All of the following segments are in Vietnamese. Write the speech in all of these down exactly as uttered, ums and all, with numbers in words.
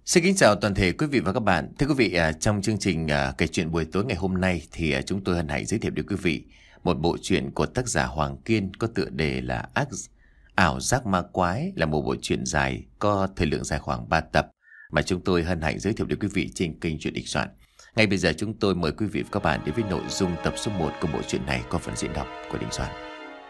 Xin kính chào toàn thể quý vị và các bạn. Thưa quý vị, à, trong chương trình à, kể chuyện buổi tối ngày hôm nay thì à, chúng tôi hân hạnh giới thiệu đến quý vị một bộ truyện của tác giả Hoàng Kiên có tựa đề là Ác ảo giác ma quái, là một bộ truyện dài có thời lượng dài khoảng ba tập mà chúng tôi hân hạnh giới thiệu đến quý vị trên kênh Truyện Đình Soạn. Ngay bây giờ chúng tôi mời quý vị và các bạn đến với nội dung tập số một của bộ truyện này có phần diễn đọc của Đình Soạn.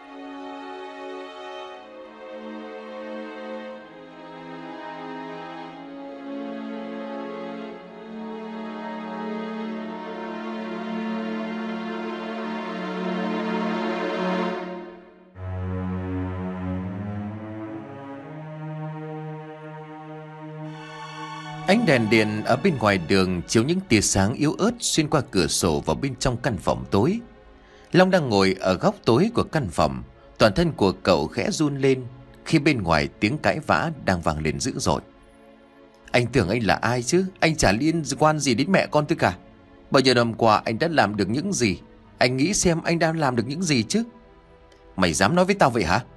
Ánh đèn điện ở bên ngoài đường chiếu những tia sáng yếu ớt xuyên qua cửa sổ vào bên trong căn phòng tối. Long đang ngồi ở góc tối của căn phòng, toàn thân của cậu khẽ run lên khi bên ngoài tiếng cãi vã đang vang lên dữ dội. Anh tưởng anh là ai chứ? Anh chả liên quan gì đến mẹ con tôi cả. Bao nhiêu năm qua anh đã làm được những gì? Anh nghĩ xem anh đang làm được những gì chứ? Mày dám nói với tao vậy hả?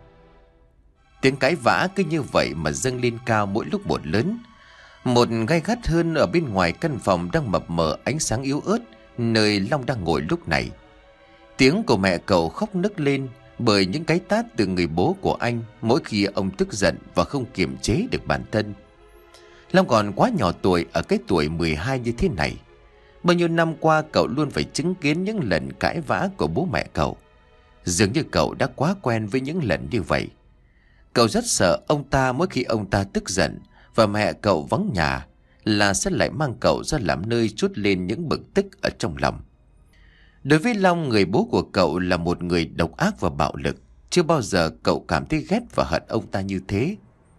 Tiếng cãi vã cứ như vậy mà dâng lên cao mỗi lúc một lớn. Một gay gắt hơn ở bên ngoài căn phòng đang mập mờ ánh sáng yếu ớt nơi Long đang ngồi lúc này. Tiếng của mẹ cậu khóc nức lên bởi những cái tát từ người bố của anh mỗi khi ông tức giận và không kiềm chế được bản thân. Long còn quá nhỏ tuổi ở cái tuổi mười hai như thế này. Bao nhiêu năm qua cậu luôn phải chứng kiến những lần cãi vã của bố mẹ cậu. Dường như cậu đã quá quen với những lần như vậy. Cậu rất sợ ông ta mỗi khi ông ta tức giận và mẹ cậu vắng nhà là sẽ lại mang cậu ra làm nơi trút lên những bực tức ở trong lòng. Đối với Long, người bố của cậu là một người độc ác và bạo lực. Chưa bao giờ cậu cảm thấy ghét và hận ông ta như thế.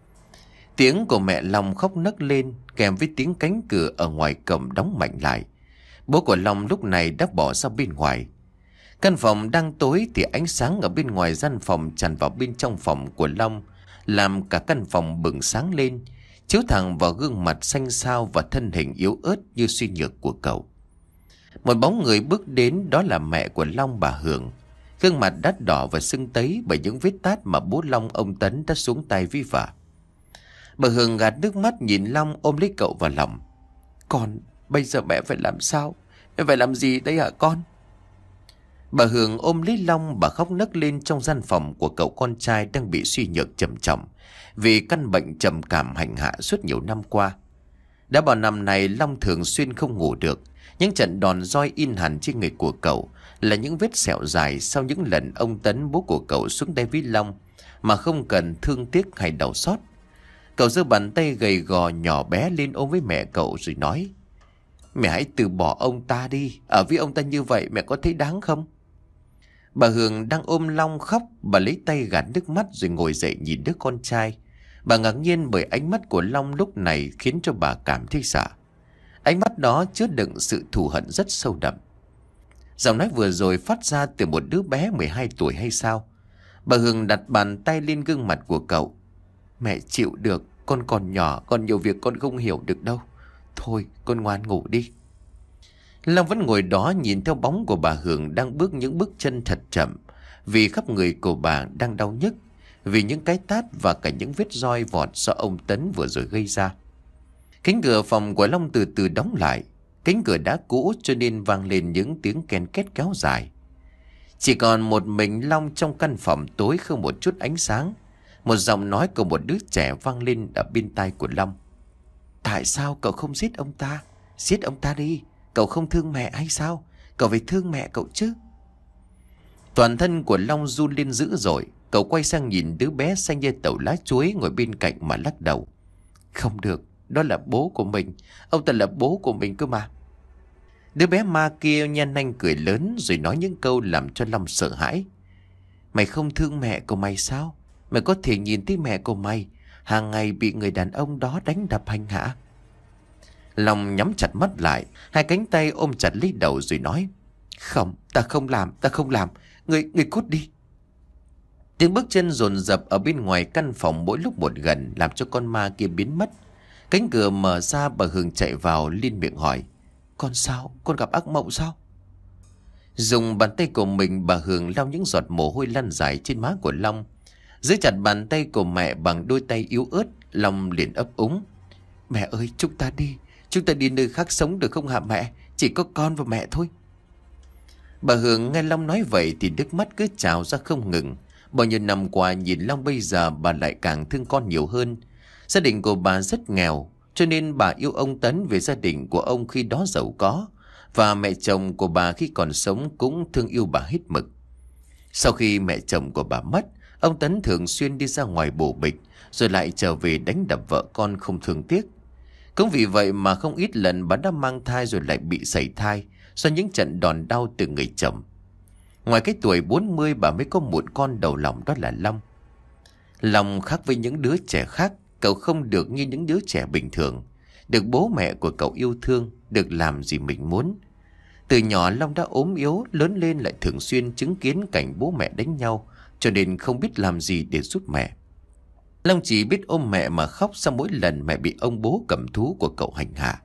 Tiếng của mẹ Long khóc nấc lên kèm với tiếng cánh cửa ở ngoài cổng đóng mạnh lại. Bố của Long lúc này đã bỏ ra bên ngoài. Căn phòng đang tối thì ánh sáng ở bên ngoài gian phòng tràn vào bên trong phòng của Long, làm cả căn phòng bừng sáng lên, chiếu thẳng vào gương mặt xanh xao và thân hình yếu ớt như suy nhược của cậu. Một bóng người bước đến, đó là mẹ của Long, bà Hường. Gương mặt đắt đỏ và sưng tấy bởi những vết tát mà bố Long, ông Tấn, đã xuống tay vi vả. Bà Hường gạt nước mắt nhìn Long, ôm lấy cậu vào lòng. Con, bây giờ mẹ phải làm sao? Mẹ phải làm gì đây hả con? Bà Hường ôm lấy Long, bà khóc nấc lên trong gian phòng của cậu con trai đang bị suy nhược trầm trọng vì căn bệnh trầm cảm hành hạ suốt nhiều năm qua. Đã bao năm này Long thường xuyên không ngủ được. Những trận đòn roi in hẳn trên người của cậu là những vết sẹo dài sau những lần ông Tấn, bố của cậu, xuống tay với Long mà không cần thương tiếc hay đau xót. Cậu giơ bàn tay gầy gò nhỏ bé lên ôm với mẹ cậu rồi nói: Mẹ hãy từ bỏ ông ta đi. Ở với ông ta như vậy mẹ có thấy đáng không? Bà Hường đang ôm Long khóc. Bà lấy tay gạt nước mắt rồi ngồi dậy nhìn đứa con trai. Bà ngạc nhiên bởi ánh mắt của Long lúc này khiến cho bà cảm thấy sợ. Ánh mắt đó chứa đựng sự thù hận rất sâu đậm. Giọng nói vừa rồi phát ra từ một đứa bé mười hai tuổi hay sao? Bà Hường đặt bàn tay lên gương mặt của cậu. Mẹ chịu được, con còn nhỏ, còn nhiều việc con không hiểu được đâu. Thôi con ngoan ngủ đi. Long vẫn ngồi đó nhìn theo bóng của bà Hường đang bước những bước chân thật chậm, vì khắp người của bà đang đau nhức, vì những cái tát và cả những vết roi vọt do ông Tấn vừa rồi gây ra. Cánh cửa phòng của Long từ từ đóng lại. Cánh cửa đã cũ cho nên vang lên những tiếng ken két kéo dài. Chỉ còn một mình Long trong căn phòng tối không một chút ánh sáng. Một giọng nói của một đứa trẻ vang lên ở bên tai của Long. Tại sao cậu không giết ông ta? Giết ông ta đi. Cậu không thương mẹ hay sao? Cậu phải thương mẹ cậu chứ. Toàn thân của Long run lên dữ dội. Cậu quay sang nhìn đứa bé xanh như tàu lá chuối ngồi bên cạnh mà lắc đầu. Không được, đó là bố của mình. Ông ta là bố của mình cơ mà. Đứa bé ma kia nhen nanh cười lớn rồi nói những câu làm cho Long sợ hãi. Mày không thương mẹ của mày sao? Mày có thể nhìn thấy mẹ của mày hàng ngày bị người đàn ông đó đánh đập hành hạ. Long nhắm chặt mắt lại, hai cánh tay ôm chặt lấy đầu rồi nói: Không, ta không làm, ta không làm. Người, người cút đi. Tiếng bước chân dồn dập ở bên ngoài căn phòng mỗi lúc một gần làm cho con ma kia biến mất. Cánh cửa mở ra, bà Hường chạy vào liên miệng hỏi: Con sao? Con gặp ác mộng sao? Dùng bàn tay của mình, bà Hường lau những giọt mồ hôi lăn dài trên má của Long. Giữ chặt bàn tay của mẹ bằng đôi tay yếu ớt, Long liền ấp úng: Mẹ ơi, chúng ta đi, chúng ta đi nơi khác sống được không hả mẹ? Chỉ có con và mẹ thôi. Bà Hường nghe Long nói vậy thì nước mắt cứ trào ra không ngừng. Bao nhiêu năm qua nhìn Long bây giờ bà lại càng thương con nhiều hơn. Gia đình của bà rất nghèo, cho nên bà yêu ông Tấn vì gia đình của ông khi đó giàu có. Và mẹ chồng của bà khi còn sống cũng thương yêu bà hết mực. Sau khi mẹ chồng của bà mất, ông Tấn thường xuyên đi ra ngoài bổ bịch, rồi lại trở về đánh đập vợ con không thương tiếc. Cũng vì vậy mà không ít lần bà đã mang thai rồi lại bị sảy thai do những trận đòn đau từ người chồng. Ngoài cái tuổi bốn mươi, bà mới có một con đầu lòng, đó là Long. Long khác với những đứa trẻ khác, cậu không được như những đứa trẻ bình thường, được bố mẹ của cậu yêu thương, được làm gì mình muốn. Từ nhỏ Long đã ốm yếu, lớn lên lại thường xuyên chứng kiến cảnh bố mẹ đánh nhau, cho nên không biết làm gì để giúp mẹ. Long chỉ biết ôm mẹ mà khóc sau mỗi lần mẹ bị ông bố cầm thú của cậu hành hạ.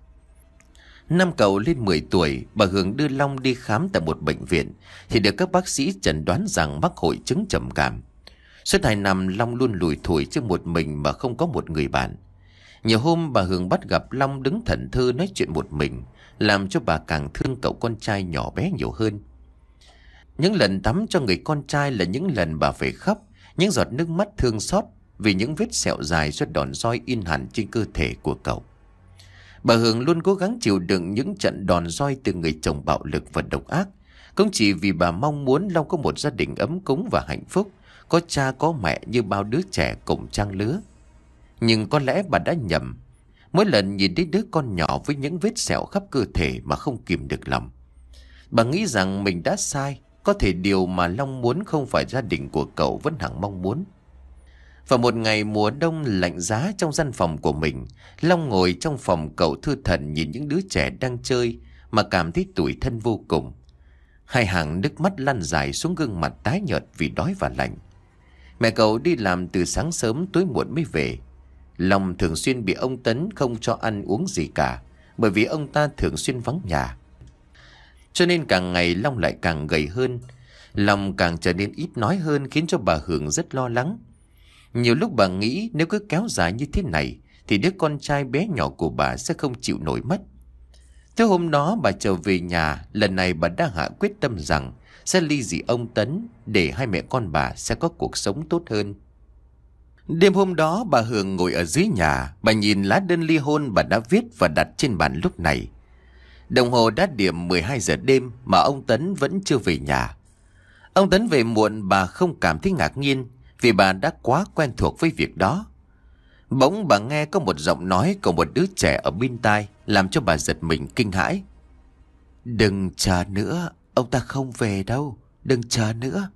Năm cậu lên mười tuổi, bà Hường đưa Long đi khám tại một bệnh viện thì được các bác sĩ chẩn đoán rằng mắc hội chứng trầm cảm. Suốt hai năm Long luôn lủi thủi trước một mình mà không có một người bạn. Nhiều hôm bà Hường bắt gặp Long đứng thẫn thờ nói chuyện một mình, làm cho bà càng thương cậu con trai nhỏ bé nhiều hơn. Những lần tắm cho người con trai là những lần bà phải khóc, những giọt nước mắt thương xót vì những vết sẹo dài do đòn roi in hẳn trên cơ thể của cậu. Bà Hường luôn cố gắng chịu đựng những trận đòn roi từ người chồng bạo lực và độc ác, cũng chỉ vì bà mong muốn Long có một gia đình ấm cúng và hạnh phúc, có cha có mẹ như bao đứa trẻ cùng trang lứa. Nhưng có lẽ bà đã nhầm. Mỗi lần nhìn thấy đứa con nhỏ với những vết sẹo khắp cơ thể mà không kìm được lòng, bà nghĩ rằng mình đã sai. Có thể điều mà Long muốn không phải gia đình của cậu vẫn hằng mong muốn. Và một ngày mùa đông lạnh giá trong gian phòng của mình, Long ngồi trong phòng cậu thư thẩn nhìn những đứa trẻ đang chơi mà cảm thấy tủi thân vô cùng. Hai hàng nước mắt lăn dài xuống gương mặt tái nhợt vì đói và lạnh. Mẹ cậu đi làm từ sáng sớm tối muộn mới về. Long thường xuyên bị ông Tấn không cho ăn uống gì cả, bởi vì ông ta thường xuyên vắng nhà. Cho nên càng ngày Long lại càng gầy hơn, Long càng trở nên ít nói hơn, khiến cho bà Hường rất lo lắng. Nhiều lúc bà nghĩ nếu cứ kéo dài như thế này thì đứa con trai bé nhỏ của bà sẽ không chịu nổi mất. Tới hôm đó bà trở về nhà, lần này bà đã hạ quyết tâm rằng sẽ ly dị ông Tấn để hai mẹ con bà sẽ có cuộc sống tốt hơn. Đêm hôm đó bà Hường ngồi ở dưới nhà, bà nhìn lá đơn ly hôn bà đã viết và đặt trên bàn lúc này. Đồng hồ đã điểm mười hai giờ đêm mà ông Tấn vẫn chưa về nhà. Ông Tấn về muộn bà không cảm thấy ngạc nhiên, vì bà đã quá quen thuộc với việc đó. Bỗng bà nghe có một giọng nói của một đứa trẻ ở bên tai, làm cho bà giật mình kinh hãi. Đừng chờ nữa, ông ta không về đâu, đừng chờ nữa.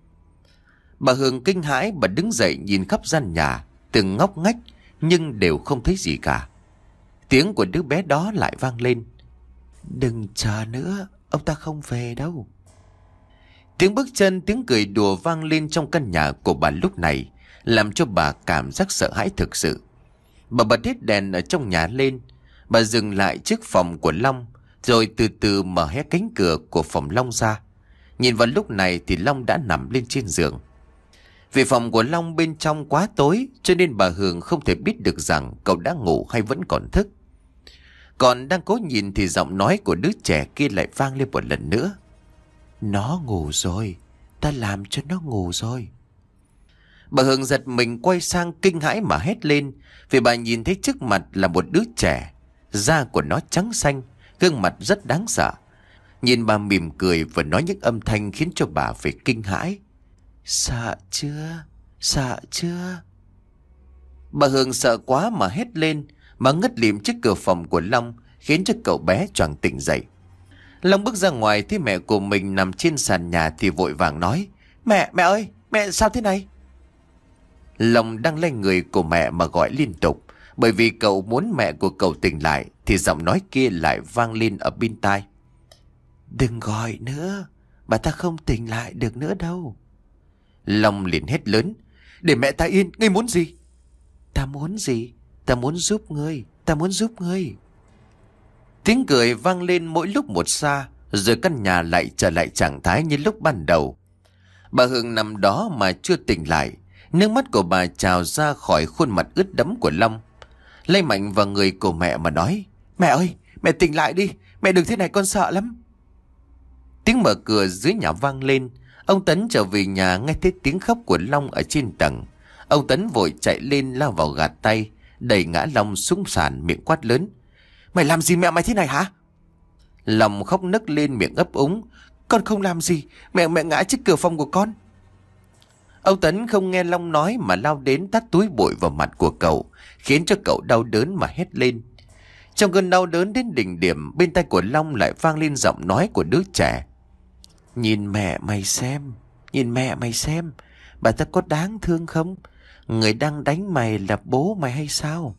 Bà Hường kinh hãi, bà đứng dậy nhìn khắp gian nhà, từng ngóc ngách nhưng đều không thấy gì cả. Tiếng của đứa bé đó lại vang lên. Đừng chờ nữa, ông ta không về đâu. Tiếng bước chân, tiếng cười đùa vang lên trong căn nhà của bà lúc này, làm cho bà cảm giác sợ hãi thực sự. Bà bật hết đèn ở trong nhà lên. Bà dừng lại trước phòng của Long, rồi từ từ mở hé cánh cửa của phòng Long ra. Nhìn vào lúc này thì Long đã nằm lên trên giường. Vì phòng của Long bên trong quá tối, cho nên bà Hường không thể biết được rằng cậu đã ngủ hay vẫn còn thức. Còn đang cố nhìn thì giọng nói của đứa trẻ kia lại vang lên một lần nữa. Nó ngủ rồi, ta làm cho nó ngủ rồi. Bà Hường giật mình quay sang kinh hãi mà hét lên, vì bà nhìn thấy trước mặt là một đứa trẻ. Da của nó trắng xanh, gương mặt rất đáng sợ. Nhìn bà mỉm cười và nói những âm thanh khiến cho bà phải kinh hãi. Sợ chưa? Sợ chưa? Bà Hường sợ quá mà hét lên, mà ngất lịm trước cửa phòng của Long, khiến cho cậu bé choàng tỉnh dậy. Long bước ra ngoài thấy mẹ của mình nằm trên sàn nhà thì vội vàng nói. Mẹ, mẹ ơi, mẹ sao thế này? Long đang lấy người của mẹ mà gọi liên tục, bởi vì cậu muốn mẹ của cậu tỉnh lại, thì giọng nói kia lại vang lên ở bên tai. Đừng gọi nữa, bà ta không tỉnh lại được nữa đâu. Long liền hét lớn. Để mẹ ta yên, ngươi muốn gì? Ta muốn gì? Ta muốn giúp ngươi, ta muốn giúp ngươi. Tiếng cười vang lên mỗi lúc một xa, rồi căn nhà lại trở lại trạng thái như lúc ban đầu. Bà Hường nằm đó mà chưa tỉnh lại. Nước mắt của bà trào ra khỏi khuôn mặt ướt đẫm của Long. Lay mạnh vào người của mẹ mà nói: "Mẹ ơi, mẹ tỉnh lại đi, mẹ đừng thế này con sợ lắm." Tiếng mở cửa dưới nhà vang lên. Ông Tấn trở về nhà nghe thấy tiếng khóc của Long ở trên tầng. Ông Tấn vội chạy lên lao vào gạt tay, đẩy ngã Long xuống sàn, miệng quát lớn: "Mày làm gì mẹ mày thế này hả?" Long khóc nấc lên, miệng ấp úng: "Con không làm gì, mẹ mẹ ngã trước cửa phòng của con." Ông Tấn không nghe Long nói mà lao đến tát túi bụi vào mặt của cậu, khiến cho cậu đau đớn mà hét lên. Trong cơn đau đớn đến đỉnh điểm, bên tai của Long lại vang lên giọng nói của đứa trẻ: "Nhìn mẹ mày xem, nhìn mẹ mày xem, bà ta có đáng thương không? Người đang đánh mày là bố mày hay sao?"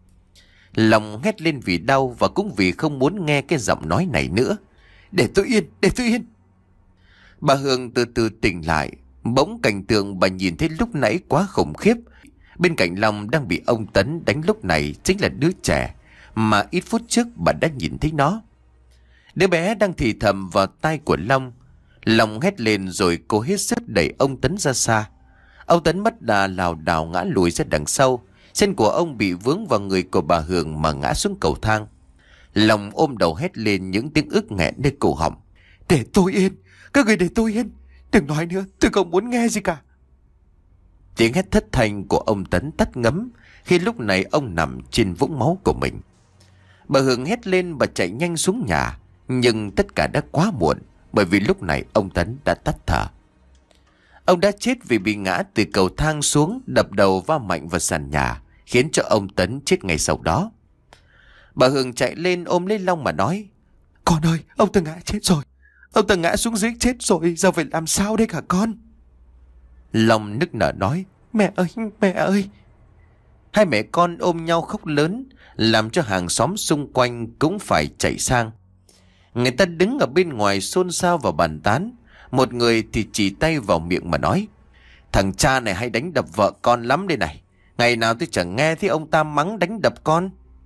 Long hét lên vì đau và cũng vì không muốn nghe cái giọng nói này nữa. "Để tôi yên, để tôi yên." Bà Hương từ từ tỉnh lại. Bỗng cảnh tượng bà nhìn thấy lúc nãy quá khủng khiếp. Bên cạnh Long đang bị ông Tấn đánh lúc này chính là đứa trẻ mà ít phút trước bà đã nhìn thấy nó. Đứa bé đang thì thầm vào tai của Long. Long hét lên rồi cố hết sức đẩy ông Tấn ra xa. Ông Tấn mất đà lảo đảo ngã lùi ra đằng sau. Chân của ông bị vướng vào người của bà Hương mà ngã xuống cầu thang. Long ôm đầu hét lên những tiếng ức nghẹn nơi cổ họng: "Để tôi yên, các người để tôi yên, đừng nói nữa, tôi không muốn nghe gì cả." Tiếng hét thất thanh của ông Tấn tắt ngấm khi lúc này ông nằm trên vũng máu của mình. Bà Hương hét lên và chạy nhanh xuống nhà, nhưng tất cả đã quá muộn, bởi vì lúc này ông Tấn đã tắt thở. Ông đã chết vì bị ngã từ cầu thang xuống, đập đầu va mạnh vào sàn nhà, khiến cho ông Tấn chết ngay sau đó. Bà Hương chạy lên ôm lấy Long mà nói: "Con ơi, ông ta ngã chết rồi, ông ta ngã xuống dưới chết rồi, giờ phải làm sao đây hả con?" Long nức nở nói: "Mẹ ơi, mẹ ơi." Hai mẹ con ôm nhau khóc lớn, làm cho hàng xóm xung quanh cũng phải chạy sang. Người ta đứng ở bên ngoài xôn xao và bàn tán. Một người thì chỉ tay vào miệng mà nói: "Thằng cha này hay đánh đập vợ con lắm đây này. Ngày nào tôi chẳng nghe thấy ông ta mắng đánh đập con."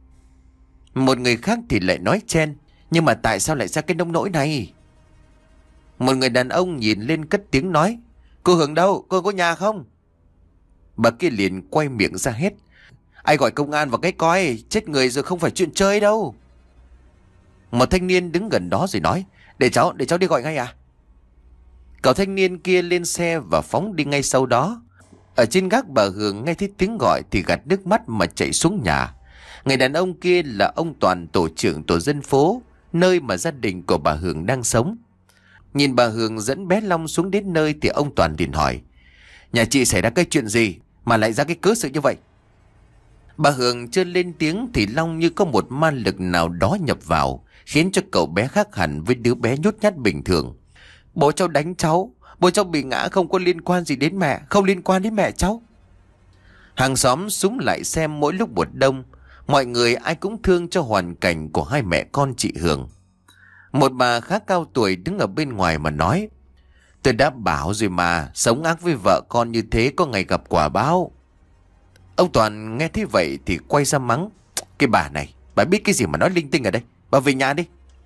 Một người khác thì lại nói chen: "Nhưng mà tại sao lại ra cái nông nỗi này?" Một người đàn ông nhìn lên cất tiếng nói: "Cô Hương đâu? Cô có nhà không?" Bà kia liền quay miệng ra hết: "Ai gọi công an vào cái coi, chết người rồi không phải chuyện chơi đâu." Một thanh niên đứng gần đó rồi nói: Để cháu, để cháu đi gọi ngay à?" Cậu thanh niên kia lên xe và phóng đi ngay sau đó. Ở trên gác bà Hương nghe thấy tiếng gọi thì gạt nước mắt mà chạy xuống nhà. Người đàn ông kia là ông Toàn, tổ trưởng tổ dân phố, nơi mà gia đình của bà Hương đang sống. Nhìn bà Hương dẫn bé Long xuống đến nơi thì ông Toàn liền hỏi: "Nhà chị xảy ra cái chuyện gì mà lại ra cái cớ sự như vậy?" Bà Hương chưa lên tiếng thì Long như có một ma lực nào đó nhập vào, khiến cho cậu bé khác hẳn với đứa bé nhút nhát bình thường. "Bố cháu đánh cháu, bố cháu bị ngã không có liên quan gì đến mẹ, không liên quan đến mẹ cháu." Hàng xóm xúm lại xem mỗi lúc một đông. Mọi người ai cũng thương cho hoàn cảnh của hai mẹ con chị Hương. Một bà khá cao tuổi đứng ở bên ngoài mà nói: "Tôi đã bảo rồi mà, sống ác với vợ con như thế có ngày gặp quả báo." Ông Toàn nghe thấy vậy thì quay ra mắng: "Cái bà này, bà biết cái gì mà nói linh tinh ở đây, bà về nhà đi."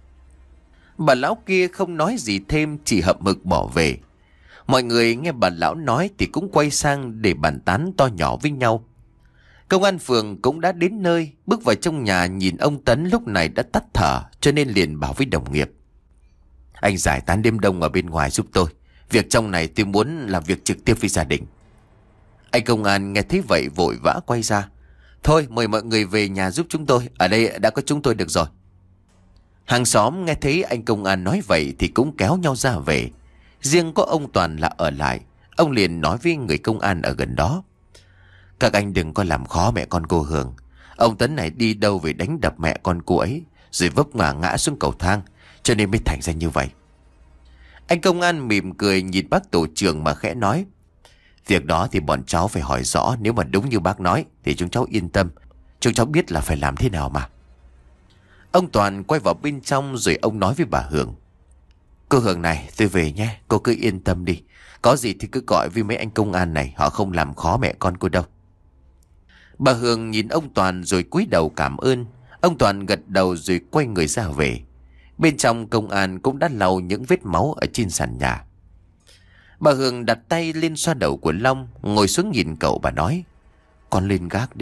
Bà lão kia không nói gì thêm, chỉ hậm hực bỏ về. Mọi người nghe bà lão nói thì cũng quay sang để bàn tán to nhỏ với nhau. Công an phường cũng đã đến nơi, bước vào trong nhà nhìn ông Tấn lúc này đã tắt thở, cho nên liền bảo với đồng nghiệp: "Anh giải tán đêm đông ở bên ngoài giúp tôi. Việc trong này tôi muốn làm việc trực tiếp với gia đình." Anh công an nghe thấy vậy vội vã quay ra: "Thôi mời mọi người về nhà giúp chúng tôi, ở đây đã có chúng tôi được rồi." Hàng xóm nghe thấy anh công an nói vậy thì cũng kéo nhau ra về. Riêng có ông Toàn là ở lại. Ông liền nói với người công an ở gần đó: "Các anh đừng có làm khó mẹ con cô Hương. Ông Tấn này đi đâu về đánh đập mẹ con cô ấy, rồi vấp ngã ngã xuống cầu thang, cho nên mới thành ra như vậy." Anh công an mỉm cười nhìn bác tổ trưởng mà khẽ nói: "Việc đó thì bọn cháu phải hỏi rõ, nếu mà đúng như bác nói thì chúng cháu yên tâm. Chúng cháu biết là phải làm thế nào mà." Ông Toàn quay vào bên trong rồi ông nói với bà Hương: "Cô Hương này, tôi về nhé, cô cứ yên tâm đi. Có gì thì cứ gọi với mấy anh công an này, họ không làm khó mẹ con cô đâu." Bà Hương nhìn ông Toàn rồi cúi đầu cảm ơn. Ông Toàn gật đầu rồi quay người ra về. Bên trong công an cũng đã lau những vết máu ở trên sàn nhà. Bà Hương đặt tay lên xoa đầu của Long, ngồi xuống nhìn cậu, bà nói: "Con lên gác đi,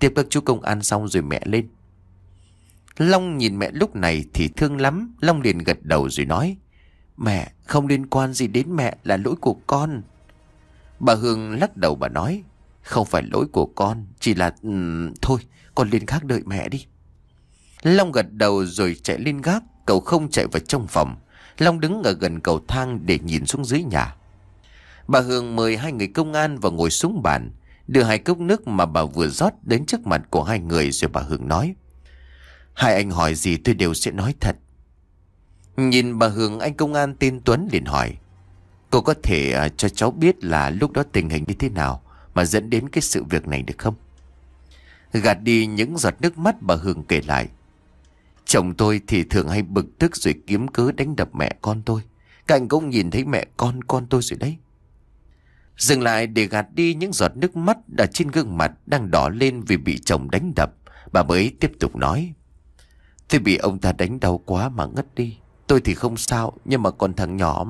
tiếp các chú công an xong rồi mẹ lên. Long nhìn mẹ lúc này thì thương lắm. Long liền gật đầu rồi nói: Mẹ, không liên quan gì đến mẹ, là lỗi của con. Bà Hương lắc đầu bà nói: Không phải lỗi của con, chỉ là... Um, thôi, con lên gác đợi mẹ đi. Long gật đầu rồi chạy lên gác. Cậu không chạy vào trong phòng. Long đứng ở gần cầu thang để nhìn xuống dưới nhà. Bà Hương mời hai người công an vào ngồi xuống bàn, đưa hai cốc nước mà bà vừa rót đến trước mặt của hai người, rồi bà Hương nói: Hai anh hỏi gì tôi đều sẽ nói thật. Nhìn bà Hương, anh công an tên Tuấn liền hỏi: Cô có thể uh, cho cháu biết là lúc đó tình hình như thế nào mà dẫn đến cái sự việc này được không? Gạt đi những giọt nước mắt, bà Hương kể lại: Chồng tôi thì thường hay bực tức rồi kiếm cớ đánh đập mẹ con tôi. Các anh cũng nhìn thấy mẹ con con tôi rồi đấy. Dừng lại để gạt đi những giọt nước mắt ở trên gương mặt đang đỏ lên vì bị chồng đánh đập, bà mới tiếp tục nói: Tôi bị ông ta đánh đau quá mà ngất đi. Tôi thì không sao, nhưng mà còn thằng nhỏ...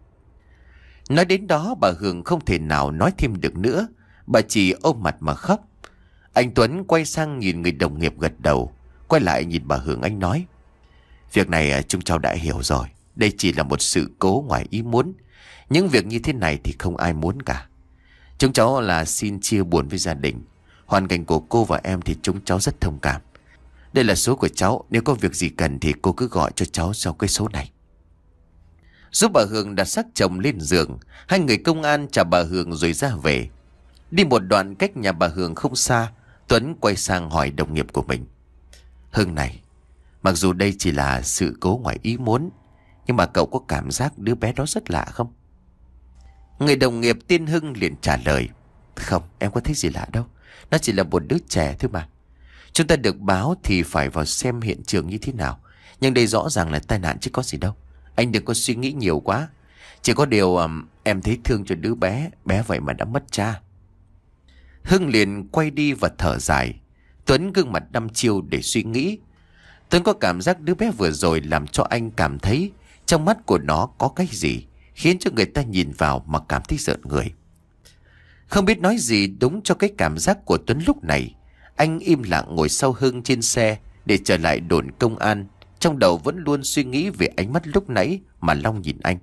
Nói đến đó bà Hương không thể nào nói thêm được nữa. Bà chỉ ôm mặt mà khóc. Anh Tuấn quay sang nhìn người đồng nghiệp gật đầu. Quay lại nhìn bà Hương, anh nói: Việc này chúng cháu đã hiểu rồi. Đây chỉ là một sự cố ngoài ý muốn. Những việc như thế này thì không ai muốn cả. Chúng cháu là xin chia buồn với gia đình. Hoàn cảnh của cô và em thì chúng cháu rất thông cảm. Đây là số của cháu. Nếu có việc gì cần thì cô cứ gọi cho cháu sau cái số này. Giúp bà Hương đặt xác chồng lên giường. Hai người công an chào bà Hương rồi ra về. Đi một đoạn cách nhà bà Hương không xa, Tuấn quay sang hỏi đồng nghiệp của mình: Hưng này, mặc dù đây chỉ là sự cố ngoài ý muốn, nhưng mà cậu có cảm giác đứa bé đó rất lạ không? Người đồng nghiệp tên Hưng liền trả lời: Không, em có thấy gì lạ đâu. Nó chỉ là một đứa trẻ thôi mà. Chúng ta được báo thì phải vào xem hiện trường như thế nào. Nhưng đây rõ ràng là tai nạn chứ có gì đâu. Anh đừng có suy nghĩ nhiều quá. Chỉ có điều um, em thấy thương cho đứa bé. Bé vậy mà đã mất cha. Hưng liền quay đi và thở dài. Tuấn gương mặt đăm chiêu để suy nghĩ. Tuấn có cảm giác đứa bé vừa rồi làm cho anh cảm thấy trong mắt của nó có cái gì khiến cho người ta nhìn vào mà cảm thấy rợn người. Không biết nói gì đúng cho cái cảm giác của Tuấn lúc này. Anh im lặng ngồi sau Hưng trên xe để trở lại đồn công an. Trong đầu vẫn luôn suy nghĩ về ánh mắt lúc nãy mà Long nhìn anh.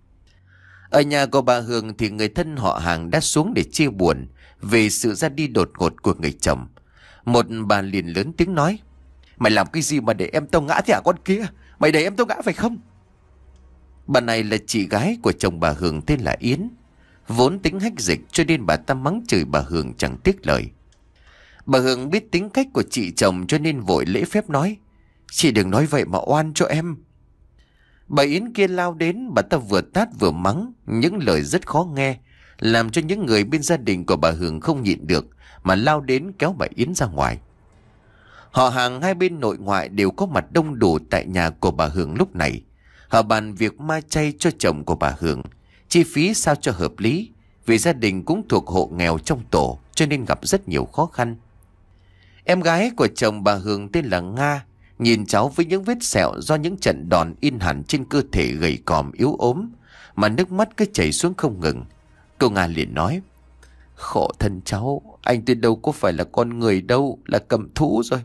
Ở nhà của bà Hương thì người thân họ hàng đã xuống để chia buồn về sự ra đi đột ngột của người chồng. Một bà liền lớn tiếng nói: Mày làm cái gì mà để em tao ngã thế hả con kia? Mày để em tao ngã phải không? Bà này là chị gái của chồng bà Hương tên là Yến. Vốn tính hách dịch cho nên bà ta mắng chửi bà Hương chẳng tiếc lời. Bà Hương biết tính cách của chị chồng cho nên vội lễ phép nói: Chị đừng nói vậy mà oan cho em. Bà Yến kia lao đến, bà ta vừa tát vừa mắng, những lời rất khó nghe, làm cho những người bên gia đình của bà Hương không nhịn được mà lao đến kéo bà Yến ra ngoài. Họ hàng hai bên nội ngoại đều có mặt đông đủ tại nhà của bà Hương lúc này. Họ bàn việc ma chay cho chồng của bà Hương, chi phí sao cho hợp lý, vì gia đình cũng thuộc hộ nghèo trong tổ cho nên gặp rất nhiều khó khăn. Em gái của chồng bà Hương tên là Nga, nhìn cháu với những vết sẹo do những trận đòn in hẳn trên cơ thể gầy còm yếu ốm mà nước mắt cứ chảy xuống không ngừng. Cô Nga liền nói: Khổ thân cháu, anh từ đâu có phải là con người đâu, là cầm thú rồi.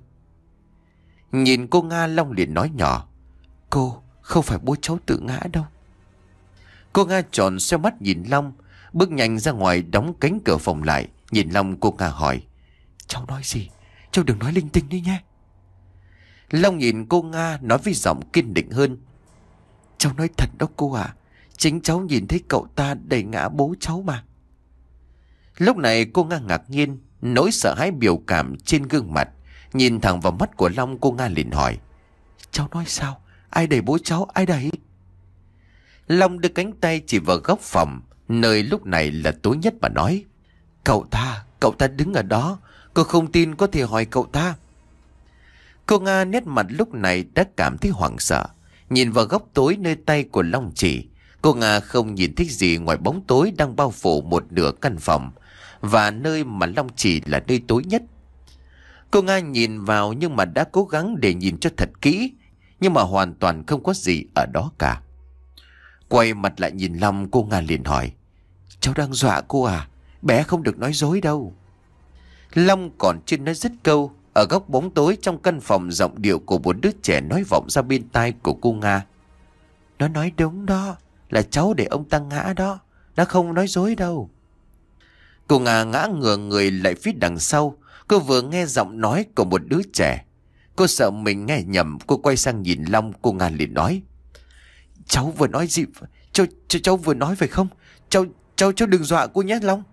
Nhìn cô Nga, Long liền nói nhỏ: Cô, không phải bố cháu tự ngã đâu. Cô Nga tròn xoe mắt nhìn Long, bước nhanh ra ngoài đóng cánh cửa phòng lại. Nhìn Long, cô Nga hỏi: Cháu nói gì? Cháu đừng nói linh tinh đi nhé. Long nhìn cô Nga nói với giọng kiên định hơn: Cháu nói thật đó cô à, chính cháu nhìn thấy cậu ta đẩy ngã bố cháu mà. Lúc này cô Nga ngạc nhiên, nỗi sợ hãi biểu cảm trên gương mặt. Nhìn thẳng vào mắt của Long, cô Nga liền hỏi: Cháu nói sao? Ai đẩy bố cháu? Ai đẩy? Long đưa cánh tay chỉ vào góc phòng, nơi lúc này là tối nhất mà nói: Cậu ta, cậu ta đứng ở đó. Cô không tin có thể hỏi cậu ta. Cô Nga nét mặt lúc này đã cảm thấy hoảng sợ. Nhìn vào góc tối nơi tay của Long chỉ, cô Nga không nhìn thấy gì ngoài bóng tối đang bao phủ một nửa căn phòng, và nơi mà Long chỉ là nơi tối nhất. Cô Nga nhìn vào nhưng mà đã cố gắng để nhìn cho thật kỹ, nhưng mà hoàn toàn không có gì ở đó cả. Quay mặt lại nhìn Long, cô Nga liền hỏi: Cháu đang dọa cô à? Bé không được nói dối đâu. Long còn chưa nói dứt câu, ở góc bóng tối trong căn phòng, giọng điệu của một đứa trẻ nói vọng ra bên tai của cô Nga. Nó nói đúng đó, là cháu để ông ta ngã đó, nó không nói dối đâu. Cô Nga ngã ngửa người lại phía đằng sau. Cô vừa nghe giọng nói của một đứa trẻ. Cô sợ mình nghe nhầm, cô quay sang nhìn Long. Cô Nga liền nói: Cháu vừa nói gì? Cháu, cháu, cháu vừa nói phải không? Cháu, cháu, cháu đừng dọa cô nhé Long.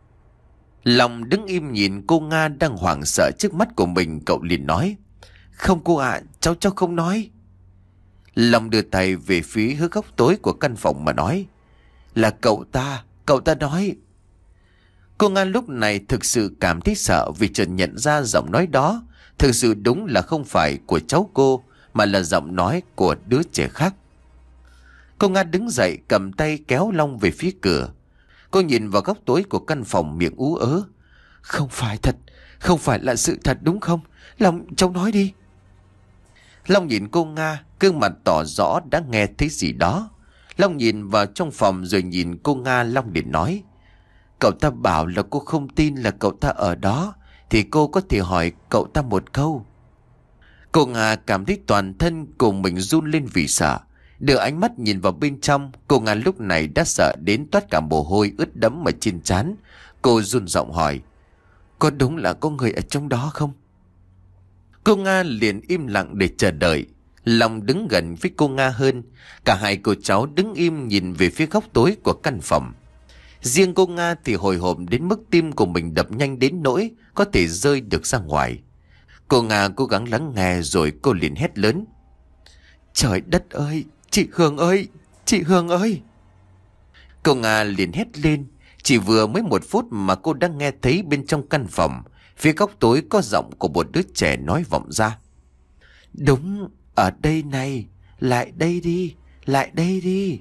Long đứng im nhìn cô Nga đang hoảng sợ trước mắt của mình. Cậu liền nói: Không cô ạ, à, cháu cháu không nói. Long đưa tay về phía hướng góc tối của căn phòng mà nói: Là cậu ta, cậu ta nói. Cô Nga lúc này thực sự cảm thấy sợ, vì chợt nhận ra giọng nói đó thực sự đúng là không phải của cháu cô, mà là giọng nói của đứa trẻ khác. Cô Nga đứng dậy, cầm tay kéo Long về phía cửa. Cô nhìn vào góc tối của căn phòng, miệng ú ớ: Không phải thật, không phải là sự thật đúng không? Long, cháu nói đi. Long nhìn cô Nga, gương mặt tỏ rõ đã nghe thấy gì đó. Long nhìn vào trong phòng rồi nhìn cô Nga. Long liền nói: Cậu ta bảo là cô không tin là cậu ta ở đó, thì cô có thể hỏi cậu ta một câu. Cô Nga cảm thấy toàn thân của mình run lên vì sợ. Đưa ánh mắt nhìn vào bên trong, cô Nga lúc này đã sợ đến toát cả mồ hôi ướt đẫm ở trên trán. Cô run giọng hỏi: Có đúng là có người ở trong đó không? Cô Nga liền im lặng để chờ đợi. Long đứng gần với cô Nga hơn. Cả hai cô cháu đứng im nhìn về phía góc tối của căn phòng. Riêng cô Nga thì hồi hộp đến mức tim của mình đập nhanh đến nỗi có thể rơi được ra ngoài. Cô Nga cố gắng lắng nghe rồi cô liền hét lớn: Trời đất ơi, chị Hương ơi, chị Hương ơi. Cô Nga liền hét lên. Chỉ vừa mới một phút mà cô đã nghe thấy bên trong căn phòng, phía góc tối có giọng của một đứa trẻ nói vọng ra: Đúng, ở đây này, lại đây đi, lại đây đi.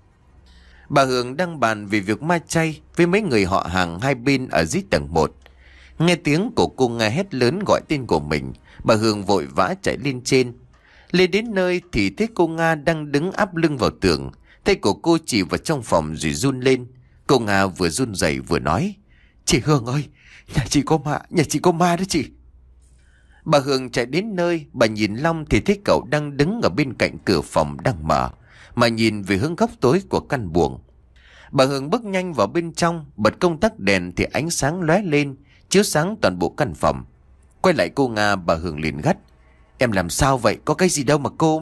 Bà Hương đang bàn về việc ma chay với mấy người họ hàng hai bên ở dưới tầng một. Nghe tiếng của cô Nga hét lớn gọi tên của mình, bà Hương vội vã chạy lên trên. Lên đến nơi thì thấy cô Nga đang đứng áp lưng vào tường. Tay của cô chỉ vào trong phòng rồi run lên. Cô Nga vừa run rẩy vừa nói: Chị Hương ơi, nhà chị có ma, nhà chị có ma đó chị. Bà Hương chạy đến nơi, bà nhìn Long thì thấy cậu đang đứng ở bên cạnh cửa phòng đang mở, mà nhìn về hướng góc tối của căn buồng. Bà Hương bước nhanh vào bên trong, bật công tắc đèn thì ánh sáng lóe lên, chiếu sáng toàn bộ căn phòng. Quay lại cô Nga, bà Hương liền gắt: Em làm sao vậy? Có cái gì đâu mà cô...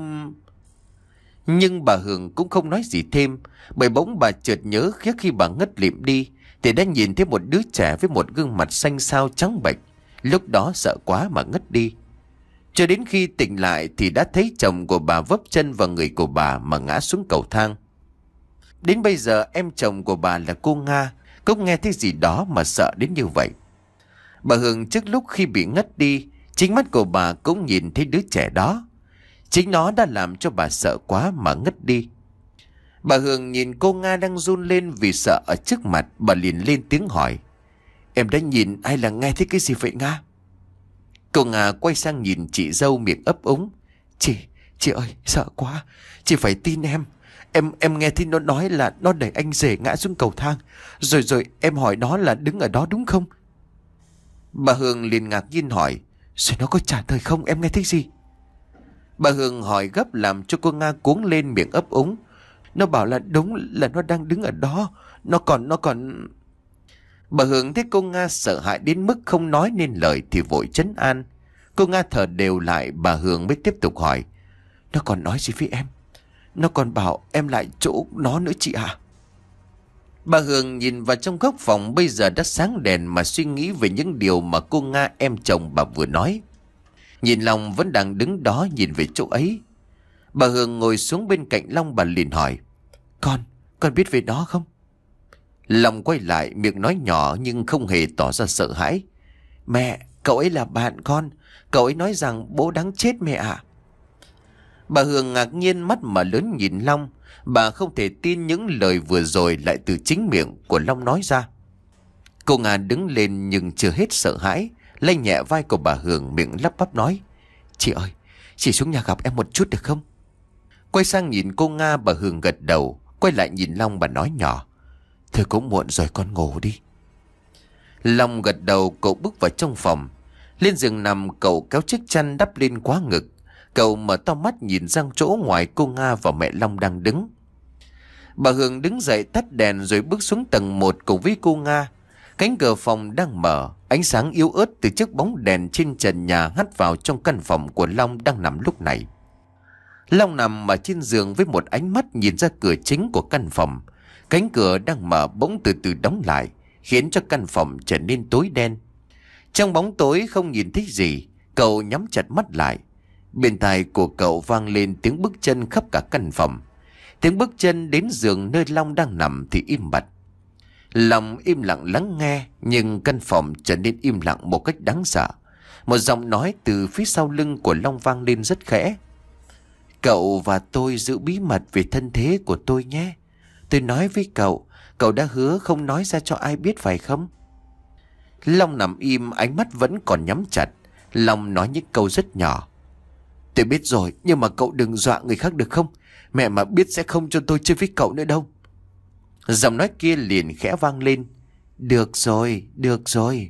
Nhưng bà Hương cũng không nói gì thêm, bởi bỗng bà chợt nhớ trước khi bà ngất lịm đi thì đã nhìn thấy một đứa trẻ với một gương mặt xanh xao trắng bệch. Lúc đó sợ quá mà ngất đi. Cho đến khi tỉnh lại thì đã thấy chồng của bà vấp chân vào người của bà mà ngã xuống cầu thang. Đến bây giờ em chồng của bà là cô Nga cũng nghe thấy gì đó mà sợ đến như vậy. Bà Hương trước lúc khi bị ngất đi, chính mắt của bà cũng nhìn thấy đứa trẻ đó. Chính nó đã làm cho bà sợ quá mà ngất đi. Bà Hương nhìn cô Nga đang run lên vì sợ ở trước mặt, bà liền lên tiếng hỏi: Em đã nhìn hay là nghe thấy cái gì vậy Nga? Cô Nga quay sang nhìn chị dâu, miệng ấp úng: Chị, chị ơi, sợ quá, chị phải tin em. Em em nghe thấy nó nói là nó đẩy anh rể ngã xuống cầu thang. Rồi rồi em hỏi nó là đứng ở đó đúng không? Bà Hương liền ngạc nhiên hỏi: Rồi nó có trả lời không? Em nghe thấy gì? Bà Hương hỏi gấp làm cho cô Nga cuống lên, miệng ấp úng: Nó bảo là đúng là nó đang đứng ở đó. Nó còn, nó còn... Bà Hương thấy cô Nga sợ hãi đến mức không nói nên lời thì vội trấn an. Cô Nga thở đều lại, bà Hương mới tiếp tục hỏi: Nó còn nói gì với em? Nó còn bảo em lại chỗ nó nữa chị ạ. Bà Hương nhìn vào trong góc phòng bây giờ đã sáng đèn mà suy nghĩ về những điều mà cô Nga em chồng bà vừa nói. Nhìn Long vẫn đang đứng đó nhìn về chỗ ấy. Bà Hương ngồi xuống bên cạnh Long, bà liền hỏi: Con, con biết về nó không? Long quay lại, miệng nói nhỏ nhưng không hề tỏ ra sợ hãi: Mẹ, cậu ấy là bạn con. Cậu ấy nói rằng bố đáng chết mẹ ạ. Bà Hương ngạc nhiên, mắt mở lớn nhìn Long. Bà không thể tin những lời vừa rồi lại từ chính miệng của Long nói ra. Cô Nga đứng lên nhưng chưa hết sợ hãi, lay nhẹ vai của bà Hương, miệng lắp bắp nói: Chị ơi, chị xuống nhà gặp em một chút được không? Quay sang nhìn cô Nga, bà Hương gật đầu. Quay lại nhìn Long, bà nói nhỏ: Thôi cũng muộn rồi, con ngủ đi. Long gật đầu, cậu bước vào trong phòng. Lên giường nằm, cậu kéo chiếc chăn đắp lên quá ngực. Cậu mở to mắt nhìn sang chỗ ngoài cô Nga và mẹ Long đang đứng. Bà Hường đứng dậy tắt đèn rồi bước xuống tầng một cùng với cô Nga. Cánh cửa phòng đang mở, ánh sáng yếu ớt từ chiếc bóng đèn trên trần nhà hắt vào trong căn phòng của Long đang nằm lúc này. Long nằm ở trên giường với một ánh mắt nhìn ra cửa chính của căn phòng. Cánh cửa đang mở bỗng từ từ đóng lại, khiến cho căn phòng trở nên tối đen. Trong bóng tối không nhìn thấy gì, cậu nhắm chặt mắt lại. Bên tai của cậu vang lên tiếng bước chân khắp cả căn phòng. Tiếng bước chân đến giường nơi Long đang nằm thì im bặt. Long im lặng lắng nghe, nhưng căn phòng trở nên im lặng một cách đáng sợ. Một giọng nói từ phía sau lưng của Long vang lên rất khẽ. Cậu và tôi giữ bí mật về thân thế của tôi nhé. Tôi nói với cậu, cậu đã hứa không nói ra cho ai biết phải không? Long nằm im, ánh mắt vẫn còn nhắm chặt. Long nói những câu rất nhỏ. Tôi biết rồi, nhưng mà cậu đừng dọa người khác được không? Mẹ mà biết sẽ không cho tôi chơi với cậu nữa đâu. Giọng nói kia liền khẽ vang lên. Được rồi, được rồi.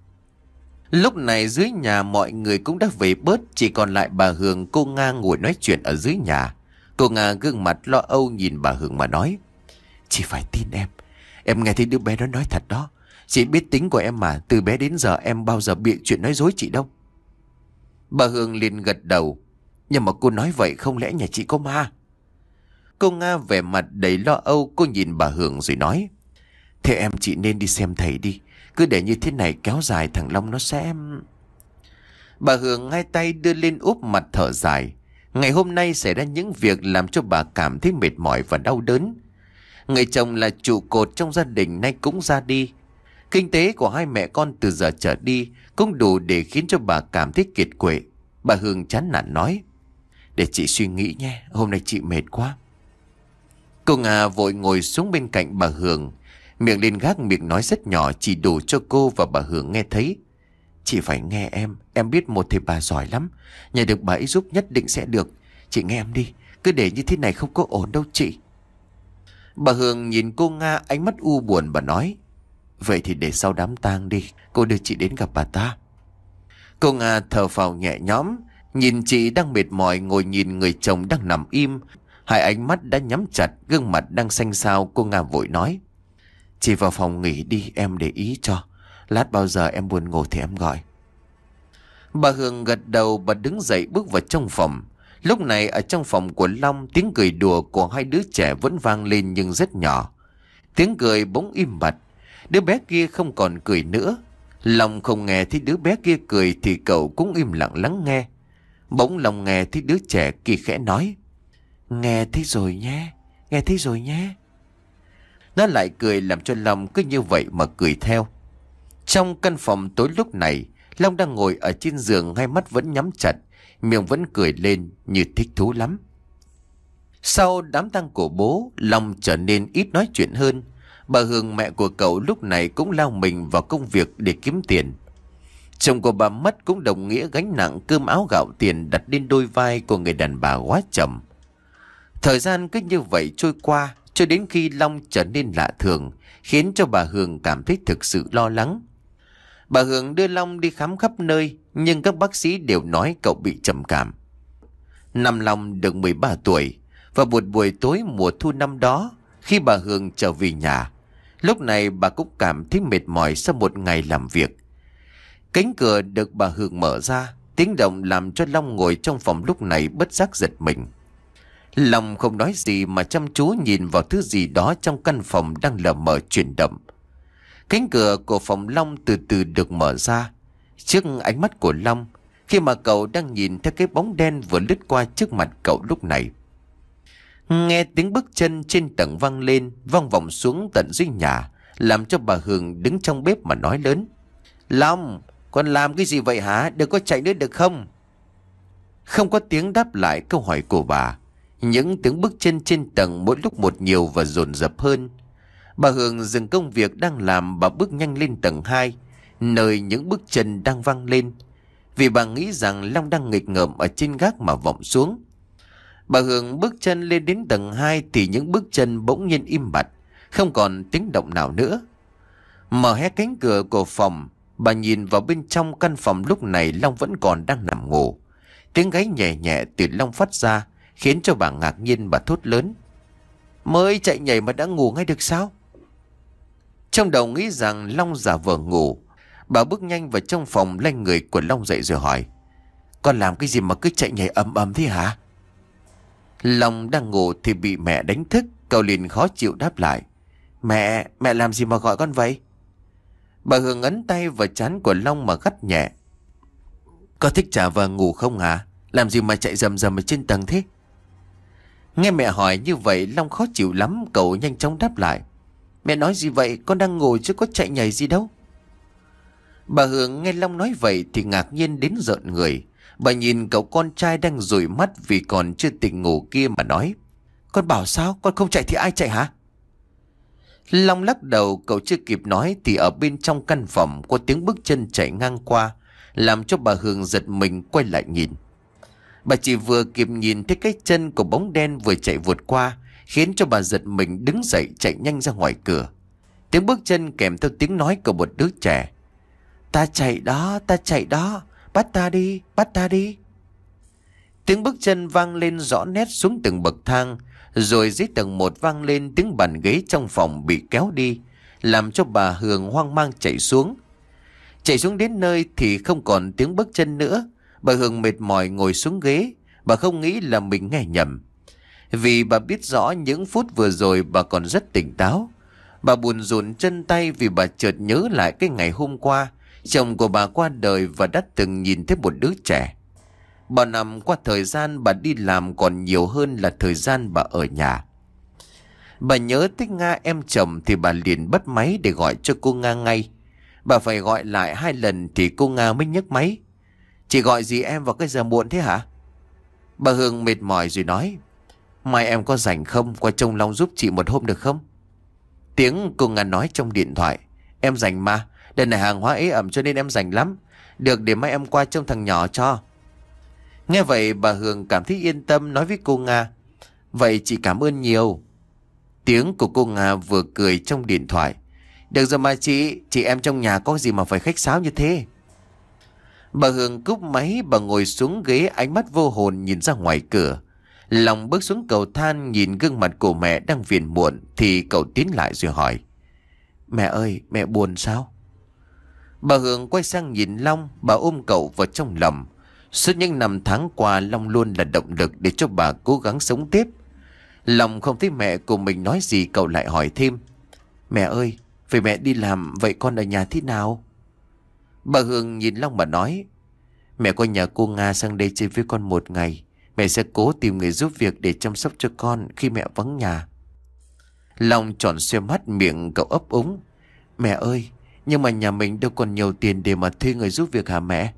Lúc này dưới nhà mọi người cũng đã về bớt, chỉ còn lại bà Hường, cô Nga ngồi nói chuyện ở dưới nhà. Cô Nga gương mặt lo âu nhìn bà Hường mà nói. Chị phải tin em. Em nghe thấy đứa bé đó nói thật đó. Chị biết tính của em mà, từ bé đến giờ em bao giờ bịa chuyện nói dối chị đâu. Bà Hường liền gật đầu. Nhưng mà cô nói vậy không lẽ nhà chị có ma? Cô Nga vẻ mặt đầy lo âu, cô nhìn bà Hường rồi nói. Thế em chị nên đi xem thầy đi. Cứ để như thế này kéo dài thằng Long nó sẽ... Bà Hường hai tay đưa lên úp mặt thở dài. Ngày hôm nay xảy ra những việc làm cho bà cảm thấy mệt mỏi và đau đớn. Người chồng là trụ cột trong gia đình nay cũng ra đi. Kinh tế của hai mẹ con từ giờ trở đi cũng đủ để khiến cho bà cảm thấy kiệt quệ. Bà Hương chán nản nói. Để chị suy nghĩ nhé, hôm nay chị mệt quá. Cô Nga vội ngồi xuống bên cạnh bà Hương, miệng lên gác, miệng nói rất nhỏ chỉ đủ cho cô và bà Hương nghe thấy. Chị phải nghe em, em biết một thầy bà giỏi lắm. Nhờ được bà ấy giúp nhất định sẽ được. Chị nghe em đi, cứ để như thế này không có ổn đâu chị. Bà Hương nhìn cô Nga ánh mắt u buồn, bà nói. Vậy thì để sau đám tang đi, cô đưa chị đến gặp bà ta. Cô Nga thở phào nhẹ nhõm, nhìn chị đang mệt mỏi ngồi nhìn người chồng đang nằm im. Hai ánh mắt đã nhắm chặt, gương mặt đang xanh xao. Cô Nga vội nói. Chị vào phòng nghỉ đi, em để ý cho. Lát bao giờ em buồn ngủ thì em gọi. Bà Hương gật đầu, bà đứng dậy bước vào trong phòng. Lúc này ở trong phòng của Long, tiếng cười đùa của hai đứa trẻ vẫn vang lên nhưng rất nhỏ. Tiếng cười bỗng im bặt. Đứa bé kia không còn cười nữa. Long không nghe thấy đứa bé kia cười thì cậu cũng im lặng lắng nghe. Bỗng Long nghe thấy đứa trẻ kia khẽ nói. Nghe thấy rồi nhé, nghe thấy rồi nhé. Nó lại cười làm cho Long cứ như vậy mà cười theo. Trong căn phòng tối lúc này, Long đang ngồi ở trên giường, hai mắt vẫn nhắm chặt, miệng vẫn cười lên như thích thú lắm. Sau đám tang của bố, Long trở nên ít nói chuyện hơn. Bà Hương, mẹ của cậu, lúc này cũng lao mình vào công việc để kiếm tiền. Chồng của bà mất cũng đồng nghĩa gánh nặng cơm áo gạo tiền đặt lên đôi vai của người đàn bà quá chồng. Thời gian cứ như vậy trôi qua, cho đến khi Long trở nên lạ thường, khiến cho bà Hương cảm thấy thực sự lo lắng. Bà Hương đưa Long đi khám khắp nơi, nhưng các bác sĩ đều nói cậu bị trầm cảm. Năm Long được mười ba tuổi, và một buổi tối mùa thu năm đó, khi bà Hương trở về nhà, lúc này bà cũng cảm thấy mệt mỏi sau một ngày làm việc. Cánh cửa được bà Hương mở ra, tiếng động làm cho Long ngồi trong phòng lúc này bất giác giật mình. Long không nói gì mà chăm chú nhìn vào thứ gì đó trong căn phòng đang lờ mờ chuyển động. Cánh cửa của phòng Long từ từ được mở ra. Trước ánh mắt của Long, khi mà cậu đang nhìn theo cái bóng đen vừa lướt qua trước mặt cậu lúc này. Nghe tiếng bước chân trên tầng vang lên, vang vọng xuống tận dưới nhà, làm cho bà Hương đứng trong bếp mà nói lớn. Long, con làm cái gì vậy hả? Đừng có chạy nữa được không? Không có tiếng đáp lại câu hỏi của bà. Những tiếng bước chân trên tầng mỗi lúc một nhiều và dồn dập hơn. Bà Hương dừng công việc đang làm, bà bước nhanh lên tầng hai, nơi những bước chân đang vang lên. Vì bà nghĩ rằng Long đang nghịch ngợm ở trên gác mà vọng xuống. Bà Hương bước chân lên đến tầng hai thì những bước chân bỗng nhiên im bặt, không còn tiếng động nào nữa. Mở hé cánh cửa của phòng, bà nhìn vào bên trong căn phòng. Lúc này Long vẫn còn đang nằm ngủ. Tiếng gáy nhẹ nhẹ từ Long phát ra, khiến cho bà ngạc nhiên. Bà thốt lớn: mới chạy nhảy mà đã ngủ ngay được sao? Trong đầu nghĩ rằng Long giả vờ ngủ, bà bước nhanh vào trong phòng, lay người của Long dậy rồi hỏi: con làm cái gì mà cứ chạy nhảy ầm ầm thế hả? Long đang ngủ thì bị mẹ đánh thức. Cậu liền khó chịu đáp lại: Mẹ, mẹ làm gì mà gọi con vậy? Bà Hương ấn tay vào trán của Long mà gắt nhẹ: có thích trả vờ ngủ không hả? Làm gì mà chạy rầm rầm ở trên tầng thế? Nghe mẹ hỏi như vậy, Long khó chịu lắm. Cậu nhanh chóng đáp lại: mẹ nói gì vậy? Con đang ngồi chứ có chạy nhảy gì đâu. Bà Hương nghe Long nói vậy thì ngạc nhiên đến rợn người. Bà nhìn cậu con trai đang dụi mắt vì còn chưa tỉnh ngủ kia mà nói: con bảo sao? Con không chạy thì ai chạy hả? Long lắc đầu. Cậu chưa kịp nói thì ở bên trong căn phòng có tiếng bước chân chạy ngang qua, làm cho bà Hương giật mình quay lại nhìn. Bà chỉ vừa kịp nhìn thấy cái chân của bóng đen vừa chạy vụt qua, khiến cho bà giật mình đứng dậy chạy nhanh ra ngoài cửa. Tiếng bước chân kèm theo tiếng nói của một đứa trẻ: ta chạy đó, ta chạy đó, bắt ta đi, bắt ta đi. Tiếng bước chân vang lên rõ nét xuống từng bậc thang, rồi dưới tầng một vang lên tiếng bàn ghế trong phòng bị kéo đi, làm cho bà Hương hoang mang chạy xuống. Chạy xuống đến nơi thì không còn tiếng bước chân nữa. Bà Hương mệt mỏi ngồi xuống ghế. Bà không nghĩ là mình nghe nhầm, vì bà biết rõ những phút vừa rồi bà còn rất tỉnh táo. Bà buồn rùn chân tay vì bà chợt nhớ lại cái ngày hôm qua chồng của bà qua đời và đã từng nhìn thấy một đứa trẻ. Bà nằm qua thời gian bà đi làm còn nhiều hơn là thời gian bà ở nhà. Bà nhớ tới Nga em chồng thì bà liền bắt máy để gọi cho cô Nga ngay. Bà phải gọi lại hai lần thì cô Nga mới nhấc máy. Chị gọi gì em vào cái giờ muộn thế hả? Bà Hương mệt mỏi rồi nói: mai em có rảnh không, qua trông Long giúp chị một hôm được không? Tiếng cô Nga nói trong điện thoại: em rảnh mà, đợt này hàng hóa ế ẩm cho nên em rảnh lắm. Được, để mai em qua trông thằng nhỏ cho. Nghe vậy bà Hương cảm thấy yên tâm, nói với cô Nga: vậy chị cảm ơn nhiều. Tiếng của cô Nga vừa cười trong điện thoại: được rồi mà chị, chị em trong nhà có gì mà phải khách sáo như thế. Bà Hương cúp máy, bà ngồi xuống ghế, ánh mắt vô hồn nhìn ra ngoài cửa. Lòng bước xuống cầu thang nhìn gương mặt của mẹ đang phiền muộn thì cậu tiến lại rồi hỏi: mẹ ơi, mẹ buồn sao? Bà Hương quay sang nhìn Long, bà ôm cậu vào trong lòng. Suốt những năm tháng qua, Long luôn là động lực để cho bà cố gắng sống tiếp. Long không thấy mẹ của mình nói gì, cậu lại hỏi thêm: mẹ ơi, vậy mẹ đi làm, vậy con ở nhà thế nào? Bà Hương nhìn Long mà nói: mẹ có nhờ cô Nga sang đây chơi với con một ngày. Mẹ sẽ cố tìm người giúp việc để chăm sóc cho con khi mẹ vắng nhà. Long tròn xoe mắt, miệng cậu ấp úng: mẹ ơi, nhưng mà nhà mình đâu còn nhiều tiền để mà thuê người giúp việc hả mẹ?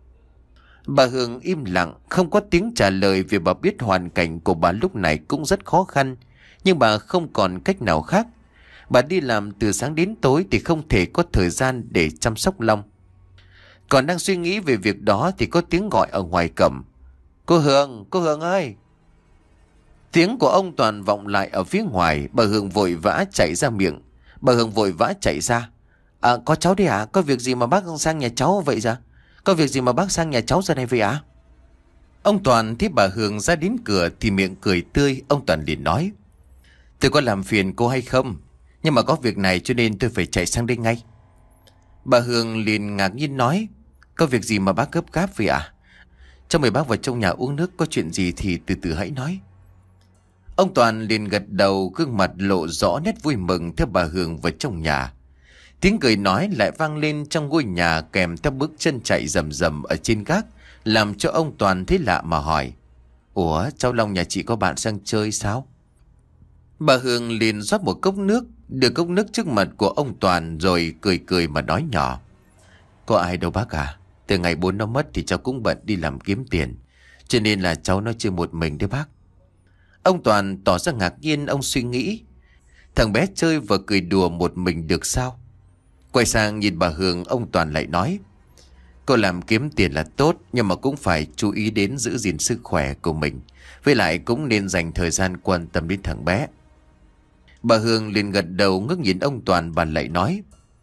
Bà Hương im lặng, không có tiếng trả lời vì bà biết hoàn cảnh của bà lúc này cũng rất khó khăn. Nhưng bà không còn cách nào khác. Bà đi làm từ sáng đến tối thì không thể có thời gian để chăm sóc Long. Còn đang suy nghĩ về việc đó thì có tiếng gọi ở ngoài cổng: cô Hương, cô Hương ơi. Tiếng của ông Toàn vọng lại ở phía ngoài. Bà Hương vội vã chạy ra miệng. Bà Hương vội vã chạy ra: À, có cháu đi ạ? Có việc gì mà bác sang nhà cháu vậy ra? Có việc gì mà bác sang nhà cháu giờ này vậy ạ? Ông Toàn thấy bà Hương ra đến cửa thì miệng cười tươi. Ông Toàn liền nói: tôi có làm phiền cô hay không? Nhưng mà có việc này cho nên tôi phải chạy sang đây ngay. Bà Hương liền ngạc nhiên nói: có việc gì mà bác gấp gáp vậy ạ? Cho mời bác vào trong nhà uống nước, có chuyện gì thì từ từ hãy nói. Ông Toàn liền gật đầu, gương mặt lộ rõ nét vui mừng theo bà Hương vào trong nhà. Tiếng cười nói lại vang lên trong ngôi nhà kèm theo bước chân chạy rầm rầm ở trên gác, làm cho ông Toàn thấy lạ mà hỏi: ủa, cháu Long nhà chị có bạn sang chơi sao? Bà Hương liền rót một cốc nước, đưa cốc nước trước mặt của ông Toàn rồi cười cười mà nói nhỏ: có ai đâu bác à. Từ ngày bố nó mất thì cháu cũng bận đi làm kiếm tiền, cho nên là cháu nó chơi một mình đấy bác. Ông Toàn tỏ ra ngạc nhiên. Ông suy nghĩ: thằng bé chơi và cười đùa một mình được sao? Quay sang nhìn bà Hương, ông Toàn lại nói: cô làm kiếm tiền là tốt, nhưng mà cũng phải chú ý đến giữ gìn sức khỏe của mình. Với lại cũng nên dành thời gian quan tâm đến thằng bé. Bà Hương liền gật đầu ngước nhìn ông Toàn, bà lại nói: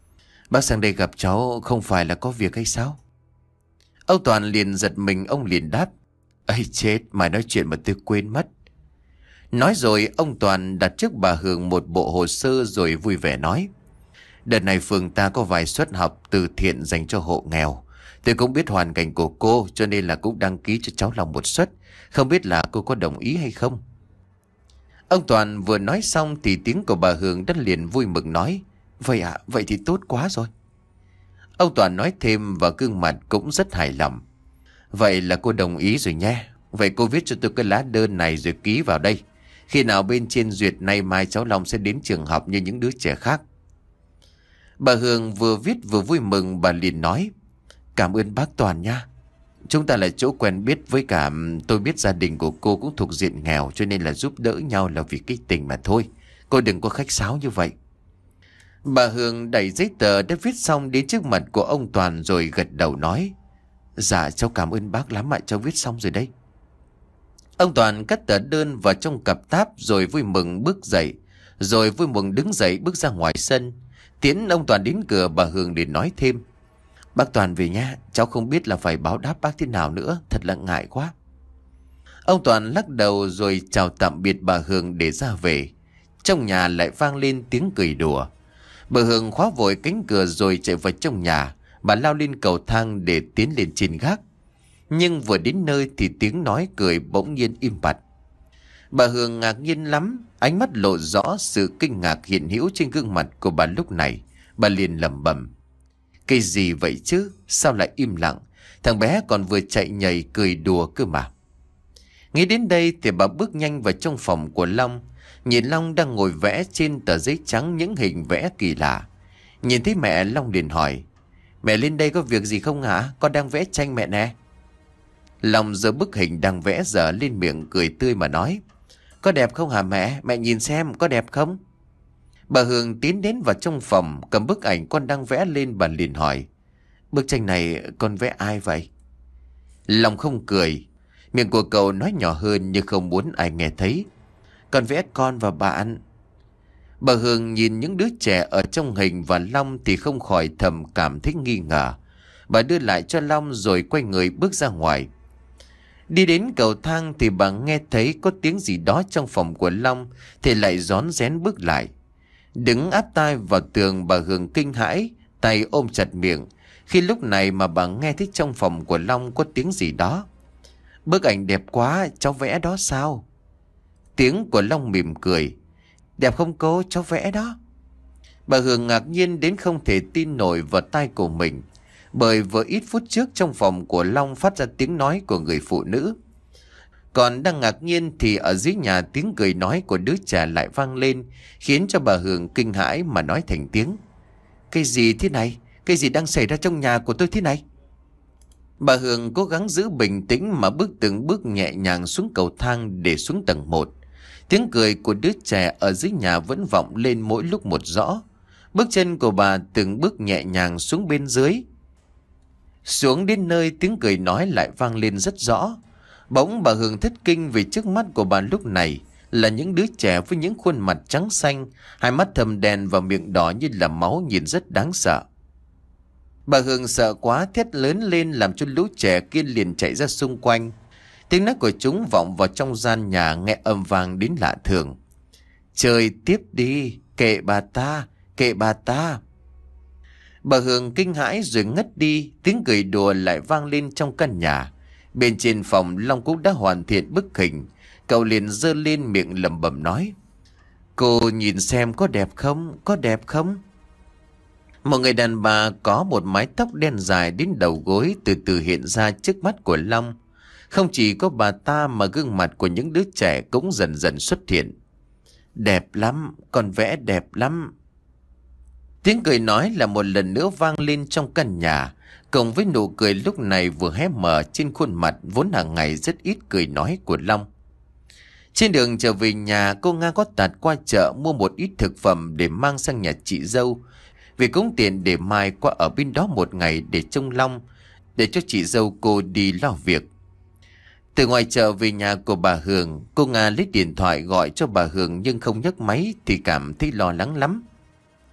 Bác sang đây gặp cháu không phải là có việc hay sao? Ông Toàn liền giật mình, ông liền đáp. Ây chết, mà nói chuyện mà tôi quên mất. Nói rồi ông Toàn đặt trước bà Hường một bộ hồ sơ rồi vui vẻ nói. Đợt này phường ta có vài suất học từ thiện dành cho hộ nghèo. Tôi cũng biết hoàn cảnh của cô cho nên là cũng đăng ký cho cháu Long một suất. Không biết là cô có đồng ý hay không? Ông Toàn vừa nói xong thì tiếng của bà Hường đất liền vui mừng nói. Vậy ạ, vậy thì tốt quá rồi. Ông Toàn nói thêm và gương mặt cũng rất hài lòng. Vậy là cô đồng ý rồi nhé. Vậy cô viết cho tôi cái lá đơn này rồi ký vào đây. Khi nào bên trên duyệt nay mai cháu Long sẽ đến trường học như những đứa trẻ khác. Bà Hương vừa viết vừa vui mừng, bà liền nói. Cảm ơn bác Toàn nha. Chúng ta là chỗ quen biết, với cả tôi biết gia đình của cô cũng thuộc diện nghèo cho nên là giúp đỡ nhau là vì cái tình mà thôi. Cô đừng có khách sáo như vậy. Bà Hương đẩy giấy tờ đã viết xong đến trước mặt của ông Toàn rồi gật đầu nói. Dạ cháu cảm ơn bác lắm ạ, cháu viết xong rồi đấy. Ông Toàn cất tờ đơn vào trong cặp táp rồi vui mừng bước dậy. Rồi vui mừng đứng dậy bước ra ngoài sân. Tiễn ông Toàn đến cửa, bà Hương liền nói thêm. Bác Toàn về nha, cháu không biết là phải báo đáp bác thế nào nữa, thật là ngại quá. Ông Toàn lắc đầu rồi chào tạm biệt bà Hương để ra về. Trong nhà lại vang lên tiếng cười đùa. Bà Hương khóa vội cánh cửa rồi chạy vào trong nhà. Bà lao lên cầu thang để tiến lên trên gác. Nhưng vừa đến nơi thì tiếng nói cười bỗng nhiên im bặt. Bà Hương ngạc nhiên lắm, ánh mắt lộ rõ sự kinh ngạc hiện hữu trên gương mặt của bà lúc này. Bà liền lẩm bẩm. Cái gì vậy chứ? Sao lại im lặng? Thằng bé còn vừa chạy nhảy cười đùa cơ mà. Nghĩ đến đây thì bà bước nhanh vào trong phòng của Long. Nhìn Long đang ngồi vẽ trên tờ giấy trắng những hình vẽ kỳ lạ. Nhìn thấy mẹ, Long liền hỏi. Mẹ lên đây có việc gì không hả? Con đang vẽ tranh mẹ nè. Long giơ bức hình đang vẽ dở lên miệng cười tươi mà nói. Có đẹp không hả mẹ? Mẹ nhìn xem có đẹp không? Bà Hương tiến đến vào trong phòng, cầm bức ảnh con đang vẽ lên, bà liền hỏi. Bức tranh này con vẽ ai vậy? Long không cười. Miệng của cậu nói nhỏ hơn nhưng không muốn ai nghe thấy. Con vẽ con và bạn. Bà Hương nhìn những đứa trẻ ở trong hình và Long thì không khỏi thầm cảm thấy nghi ngờ. Bà đưa lại cho Long rồi quay người bước ra ngoài. Đi đến cầu thang thì bà nghe thấy có tiếng gì đó trong phòng của Long thì lại rón rén bước lại. Đứng áp tai vào tường, bà Hương kinh hãi, tay ôm chặt miệng. Khi lúc này mà bà nghe thấy trong phòng của Long có tiếng gì đó. Bức ảnh đẹp quá, cháu vẽ đó sao? Tiếng của Long mỉm cười. Đẹp không cô, cháu vẽ đó. Bà Hương ngạc nhiên đến không thể tin nổi vào tai của mình. Bởi vừa ít phút trước trong phòng của Long phát ra tiếng nói của người phụ nữ. Còn đang ngạc nhiên thì ở dưới nhà tiếng cười nói của đứa trẻ lại vang lên, khiến cho bà Hương kinh hãi mà nói thành tiếng. Cái gì thế này? Cái gì đang xảy ra trong nhà của tôi thế này? Bà Hương cố gắng giữ bình tĩnh mà bước từng bước nhẹ nhàng xuống cầu thang để xuống tầng một. Tiếng cười của đứa trẻ ở dưới nhà vẫn vọng lên mỗi lúc một rõ. Bước chân của bà từng bước nhẹ nhàng xuống bên dưới. Xuống đến nơi tiếng cười nói lại vang lên rất rõ. Bỗng bà Hương thất kinh vì trước mắt của bà lúc này là những đứa trẻ với những khuôn mặt trắng xanh, hai mắt thâm đen và miệng đỏ như là máu, nhìn rất đáng sợ. Bà Hương sợ quá thét lớn lên làm cho lũ trẻ kia liền chạy ra xung quanh. Tiếng nói của chúng vọng vào trong gian nhà nghe âm vang đến lạ thường. Chơi tiếp đi, kệ bà ta, kệ bà ta. Bà Hương kinh hãi rồi ngất đi, tiếng cười đùa lại vang lên trong căn nhà. Bên trên phòng Long cũng đã hoàn thiện bức hình. Cậu liền giơ lên miệng lẩm bẩm nói. Cô nhìn xem có đẹp không, có đẹp không? Một người đàn bà có một mái tóc đen dài đến đầu gối từ từ hiện ra trước mắt của Long. Không chỉ có bà ta mà gương mặt của những đứa trẻ cũng dần dần xuất hiện. Đẹp lắm, con vẽ đẹp lắm. Tiếng cười nói là một lần nữa vang lên trong căn nhà, cộng với nụ cười lúc này vừa hé mở trên khuôn mặt vốn hàng ngày rất ít cười nói của Long. Trên đường trở về nhà, cô Nga có tạt qua chợ mua một ít thực phẩm để mang sang nhà chị dâu, vì cũng tiền để mai qua ở bên đó một ngày để trông Long, để cho chị dâu cô đi lo việc. Từ ngoài chợ về nhà của bà Hương, cô Nga lấy điện thoại gọi cho bà Hương nhưng không nhấc máy thì cảm thấy lo lắng lắm.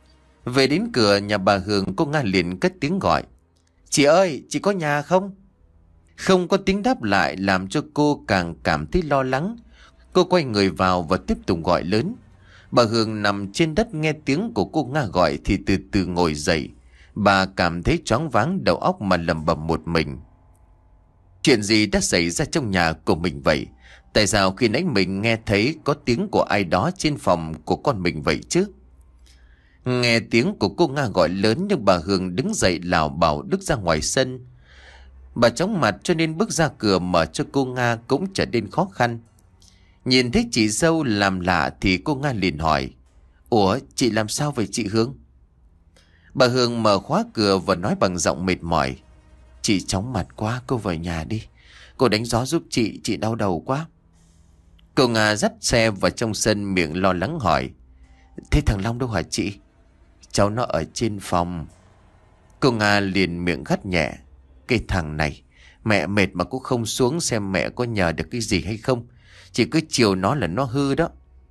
Về đến cửa nhà bà Hường, cô Nga liền cất tiếng gọi. Chị ơi, chị có nhà không? Không có tiếng đáp lại làm cho cô càng cảm thấy lo lắng. Cô quay người vào và tiếp tục gọi lớn. Bà Hường nằm trên đất nghe tiếng của cô Nga gọi thì từ từ ngồi dậy. Bà cảm thấy choáng váng đầu óc mà lẩm bẩm một mình. Chuyện gì đã xảy ra trong nhà của mình vậy? Tại sao khi nãy mình nghe thấy có tiếng của ai đó trên phòng của con mình vậy chứ? Nghe tiếng của cô Nga gọi lớn nhưng bà Hường đứng dậy lảo bảo bước ra ngoài sân. Bà chóng mặt cho nên bước ra cửa mở cho cô Nga cũng trở nên khó khăn. Nhìn thấy chị dâu làm lạ thì cô Nga liền hỏi. Ủa, chị làm sao vậy chị Hương? Bà Hương mở khóa cửa và nói bằng giọng mệt mỏi. Chị chóng mặt quá, cô vào nhà đi. Cô đánh gió giúp chị, chị đau đầu quá. Cô Nga dắt xe vào trong sân, miệng lo lắng hỏi. Thế thằng Long đâu hả chị? Cháu nó ở trên phòng. Cô Nga liền miệng gắt nhẹ. Cái thằng này, mẹ mệt mà cũng không xuống xem mẹ có nhờ được cái gì hay không. Chỉ cứ chiều nó là nó hư đó.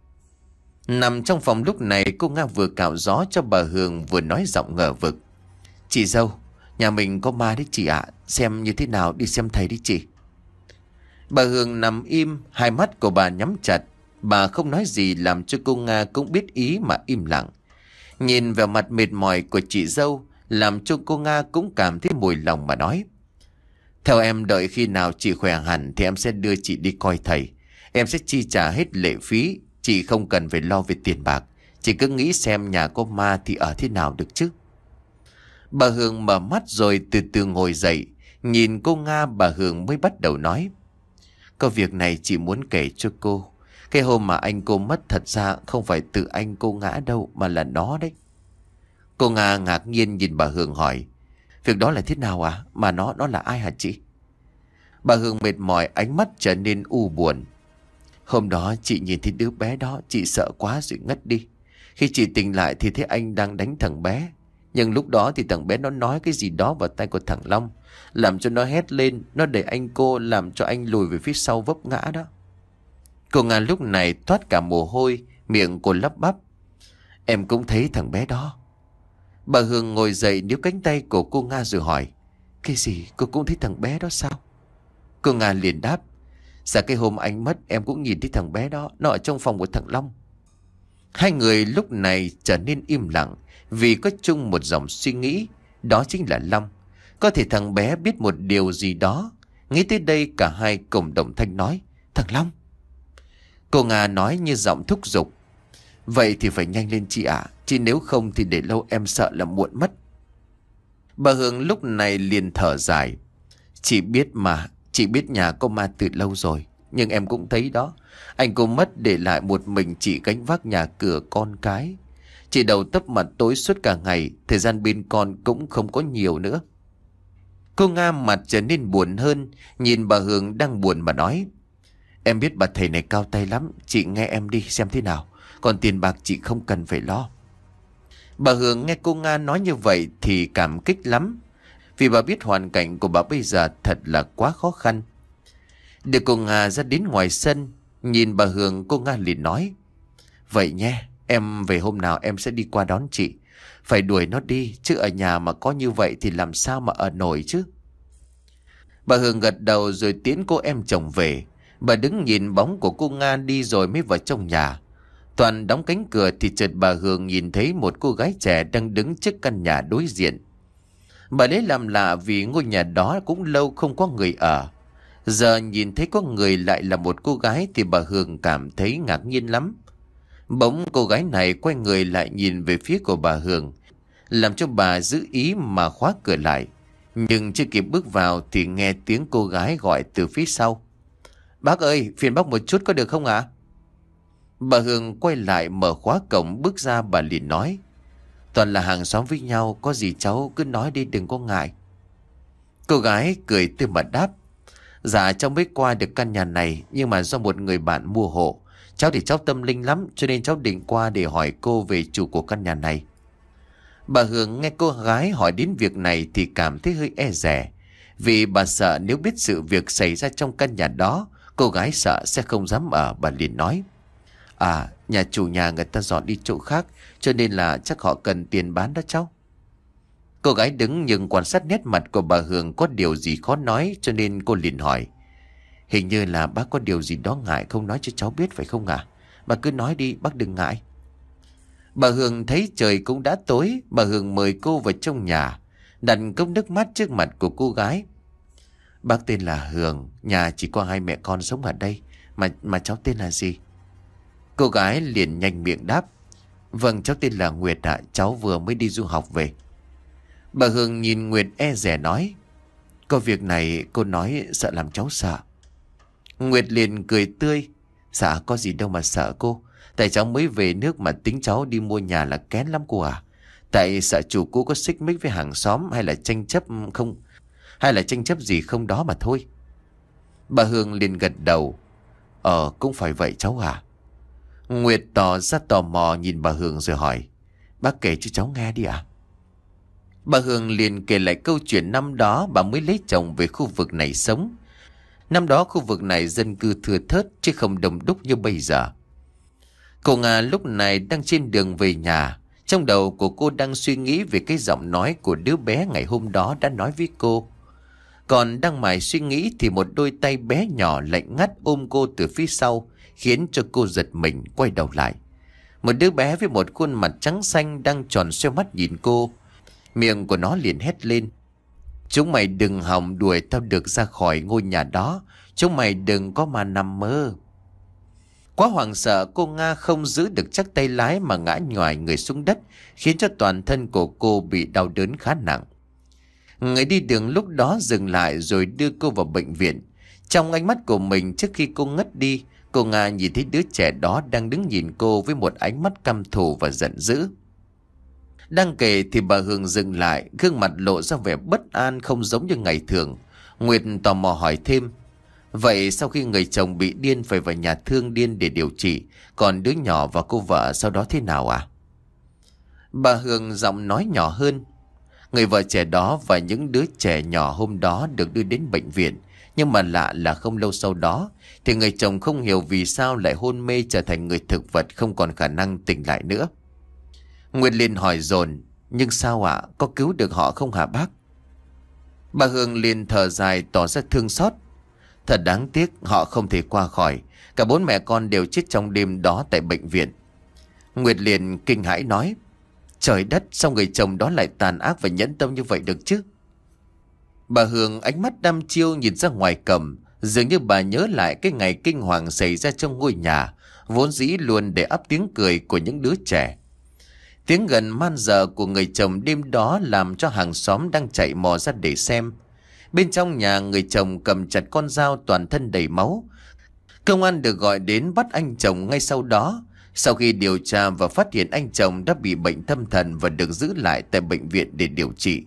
Nằm trong phòng lúc này, cô Nga vừa cạo gió cho bà Hương vừa nói giọng ngờ vực. Chị dâu, nhà mình có ma đấy chị ạ. À. Xem như thế nào, đi xem thầy đi chị. Bà Hương nằm im, hai mắt của bà nhắm chặt. Bà không nói gì làm cho cô Nga cũng biết ý mà im lặng. Nhìn vào mặt mệt mỏi của chị dâu làm cho cô Nga cũng cảm thấy mùi lòng mà nói. Theo em, đợi khi nào chị khỏe hẳn thì em sẽ đưa chị đi coi thầy. Em sẽ chi trả hết lệ phí. Chị không cần phải lo về tiền bạc. Chị cứ nghĩ xem nhà có ma thì ở thế nào được chứ. Bà Hương mở mắt rồi từ từ ngồi dậy. Nhìn cô Nga, bà Hương mới bắt đầu nói. Có việc này chị muốn kể cho cô. Cái hôm mà anh cô mất thật ra không phải tự anh cô ngã đâu, mà là nó đấy. Cô Nga ngạc nhiên nhìn bà Hương hỏi. Việc đó là thế nào à? Mà nó, nó là ai hả chị? Bà Hương mệt mỏi, ánh mắt trở nên u buồn. Hôm đó chị nhìn thấy đứa bé đó, chị sợ quá rồi ngất đi. Khi chị tỉnh lại thì thấy anh đang đánh thằng bé. Nhưng lúc đó thì thằng bé nó nói cái gì đó vào tay của thằng Long, làm cho nó hét lên. Nó đẩy anh cô, làm cho anh lùi về phía sau vấp ngã đó. Cô Nga lúc này thoát cả mồ hôi, miệng cô lắp bắp. Em cũng thấy thằng bé đó. Bà Hương ngồi dậy níu cánh tay của cô Nga rồi hỏi. Cái gì? Cô cũng thấy thằng bé đó sao? Cô Nga liền đáp. Dạ cái hôm anh mất em cũng nhìn thấy thằng bé đó. Nó ở trong phòng của thằng Long. Hai người lúc này trở nên im lặng vì có chung một dòng suy nghĩ. Đó chính là Long. Có thể thằng bé biết một điều gì đó. Nghĩ tới đây cả hai cùng đồng thanh nói. Thằng Long. Cô Nga nói như giọng thúc giục. Vậy thì phải nhanh lên chị ạ. À. Chứ nếu không thì để lâu em sợ là muộn mất. Bà Hương lúc này liền thở dài. Chị biết mà. Chị biết nhà có ma từ lâu rồi. Nhưng em cũng thấy đó. Anh cô mất để lại một mình chị gánh vác nhà cửa con cái. Chị đầu tấp mặt tối suốt cả ngày. Thời gian bên con cũng không có nhiều nữa. Cô Nga mặt trở nên buồn hơn. Nhìn bà Hương đang buồn mà nói. Em biết bà thầy này cao tay lắm. Chị nghe em đi xem thế nào. Còn tiền bạc chị không cần phải lo. Bà Hương nghe cô Nga nói như vậy thì cảm kích lắm. Vì bà biết hoàn cảnh của bà bây giờ thật là quá khó khăn. Đưa cô Nga ra đến ngoài sân. Nhìn bà Hương, cô Nga liền nói. Vậy nhé, em về hôm nào em sẽ đi qua đón chị. Phải đuổi nó đi. Chứ ở nhà mà có như vậy thì làm sao mà ở nổi chứ. Bà Hương gật đầu rồi tiễn cô em chồng về. Bà đứng nhìn bóng của cô Nga đi rồi mới vào trong nhà. Toàn đóng cánh cửa thì chợt bà Hương nhìn thấy một cô gái trẻ đang đứng trước căn nhà đối diện. Bà lấy làm lạ vì ngôi nhà đó cũng lâu không có người ở. Giờ nhìn thấy có người lại là một cô gái thì bà Hương cảm thấy ngạc nhiên lắm. Bỗng cô gái này quay người lại nhìn về phía của bà Hương, làm cho bà giữ ý mà khóa cửa lại. Nhưng chưa kịp bước vào thì nghe tiếng cô gái gọi từ phía sau. Bác ơi, phiền bác một chút có được không ạ? Bà Hương quay lại mở khóa cổng bước ra, bà liền nói. Toàn là hàng xóm với nhau, có gì cháu cứ nói đi đừng có ngại. Cô gái cười tươi mà đáp. Dạ cháu mới qua được căn nhà này, nhưng mà do một người bạn mua hộ. Cháu thì cháu tâm linh lắm, cho nên cháu định qua để hỏi cô về chủ của căn nhà này. Bà Hương nghe cô gái hỏi đến việc này thì cảm thấy hơi e dè. Vì bà sợ nếu biết sự việc xảy ra trong căn nhà đó, cô gái sợ sẽ không dám ở. Bà liền nói. À, nhà chủ nhà người ta dọn đi chỗ khác, cho nên là chắc họ cần tiền bán đó cháu. Cô gái đứng nhưng quan sát nét mặt của bà Hường có điều gì khó nói, cho nên cô liền hỏi. Hình như là bác có điều gì đó ngại không nói cho cháu biết phải không ạ? À? Bà cứ nói đi, bác đừng ngại. Bà Hường thấy trời cũng đã tối, bà Hường mời cô vào trong nhà, đặt cốc nước mát trước mặt của cô gái. Bác tên là Hường, nhà chỉ có hai mẹ con sống ở đây, mà mà cháu tên là gì? Cô gái liền nhanh miệng đáp. Vâng, cháu tên là Nguyệt ạ, cháu vừa mới đi du học về. Bà Hường nhìn Nguyệt e dè nói. Có việc này cô nói sợ làm cháu sợ. Nguyệt liền cười tươi. Dạ có gì đâu mà sợ cô. Tại cháu mới về nước mà tính cháu đi mua nhà là kén lắm cô à. Tại sợ chủ cũ có xích mích với hàng xóm hay là tranh chấp không, hay là tranh chấp gì không đó mà thôi. Bà Hương liền gật đầu. Ờ cũng phải vậy cháu à. Nguyệt tỏ ra tò mò nhìn bà Hương rồi hỏi. Bác kể cho cháu nghe đi ạ. À? Bà Hương liền kể lại câu chuyện năm đó bà mới lấy chồng về khu vực này sống. Năm đó khu vực này dân cư thưa thớt chứ không đông đúc như bây giờ. Cô Nga lúc này đang trên đường về nhà. Trong đầu của cô đang suy nghĩ về cái giọng nói của đứa bé ngày hôm đó đã nói với cô. Còn đang mải suy nghĩ thì một đôi tay bé nhỏ lạnh ngắt ôm cô từ phía sau, khiến cho cô giật mình quay đầu lại. Một đứa bé với một khuôn mặt trắng xanh đang tròn xoe mắt nhìn cô. Miệng của nó liền hét lên. Chúng mày đừng hòng đuổi tao được ra khỏi ngôi nhà đó. Chúng mày đừng có mà nằm mơ. Quá hoảng sợ, cô Nga không giữ được chắc tay lái mà ngã nhoài người xuống đất, khiến cho toàn thân của cô bị đau đớn khá nặng. Người đi đường lúc đó dừng lại rồi đưa cô vào bệnh viện. Trong ánh mắt của mình trước khi cô ngất đi, cô Nga nhìn thấy đứa trẻ đó đang đứng nhìn cô với một ánh mắt căm thù và giận dữ. Đang kể thì bà Hương dừng lại, gương mặt lộ ra vẻ bất an không giống như ngày thường. Nguyệt tò mò hỏi thêm. Vậy sau khi người chồng bị điên phải vào nhà thương điên để điều trị, còn đứa nhỏ và cô vợ sau đó thế nào à? Bà Hương giọng nói nhỏ hơn. Người vợ trẻ đó và những đứa trẻ nhỏ hôm đó được đưa đến bệnh viện. Nhưng mà lạ là không lâu sau đó thì người chồng không hiểu vì sao lại hôn mê trở thành người thực vật, không còn khả năng tỉnh lại nữa. Nguyệt liền hỏi dồn. Nhưng sao ạ? À? Có cứu được họ không hả bác? Bà Hương liền thở dài tỏ ra thương xót. Thật đáng tiếc, họ không thể qua khỏi. Cả bốn mẹ con đều chết trong đêm đó tại bệnh viện. Nguyệt liền kinh hãi nói. Trời đất, sao người chồng đó lại tàn ác và nhẫn tâm như vậy được chứ? Bà Hương ánh mắt đăm chiêu nhìn ra ngoài cổng, dường như bà nhớ lại cái ngày kinh hoàng xảy ra trong ngôi nhà, vốn dĩ luôn để ắp tiếng cười của những đứa trẻ. Tiếng gần man dợ của người chồng đêm đó làm cho hàng xóm đang chạy mò ra để xem. Bên trong nhà, người chồng cầm chặt con dao toàn thân đầy máu. Công an được gọi đến bắt anh chồng ngay sau đó. Sau khi điều tra và phát hiện anh chồng đã bị bệnh tâm thần và được giữ lại tại bệnh viện để điều trị.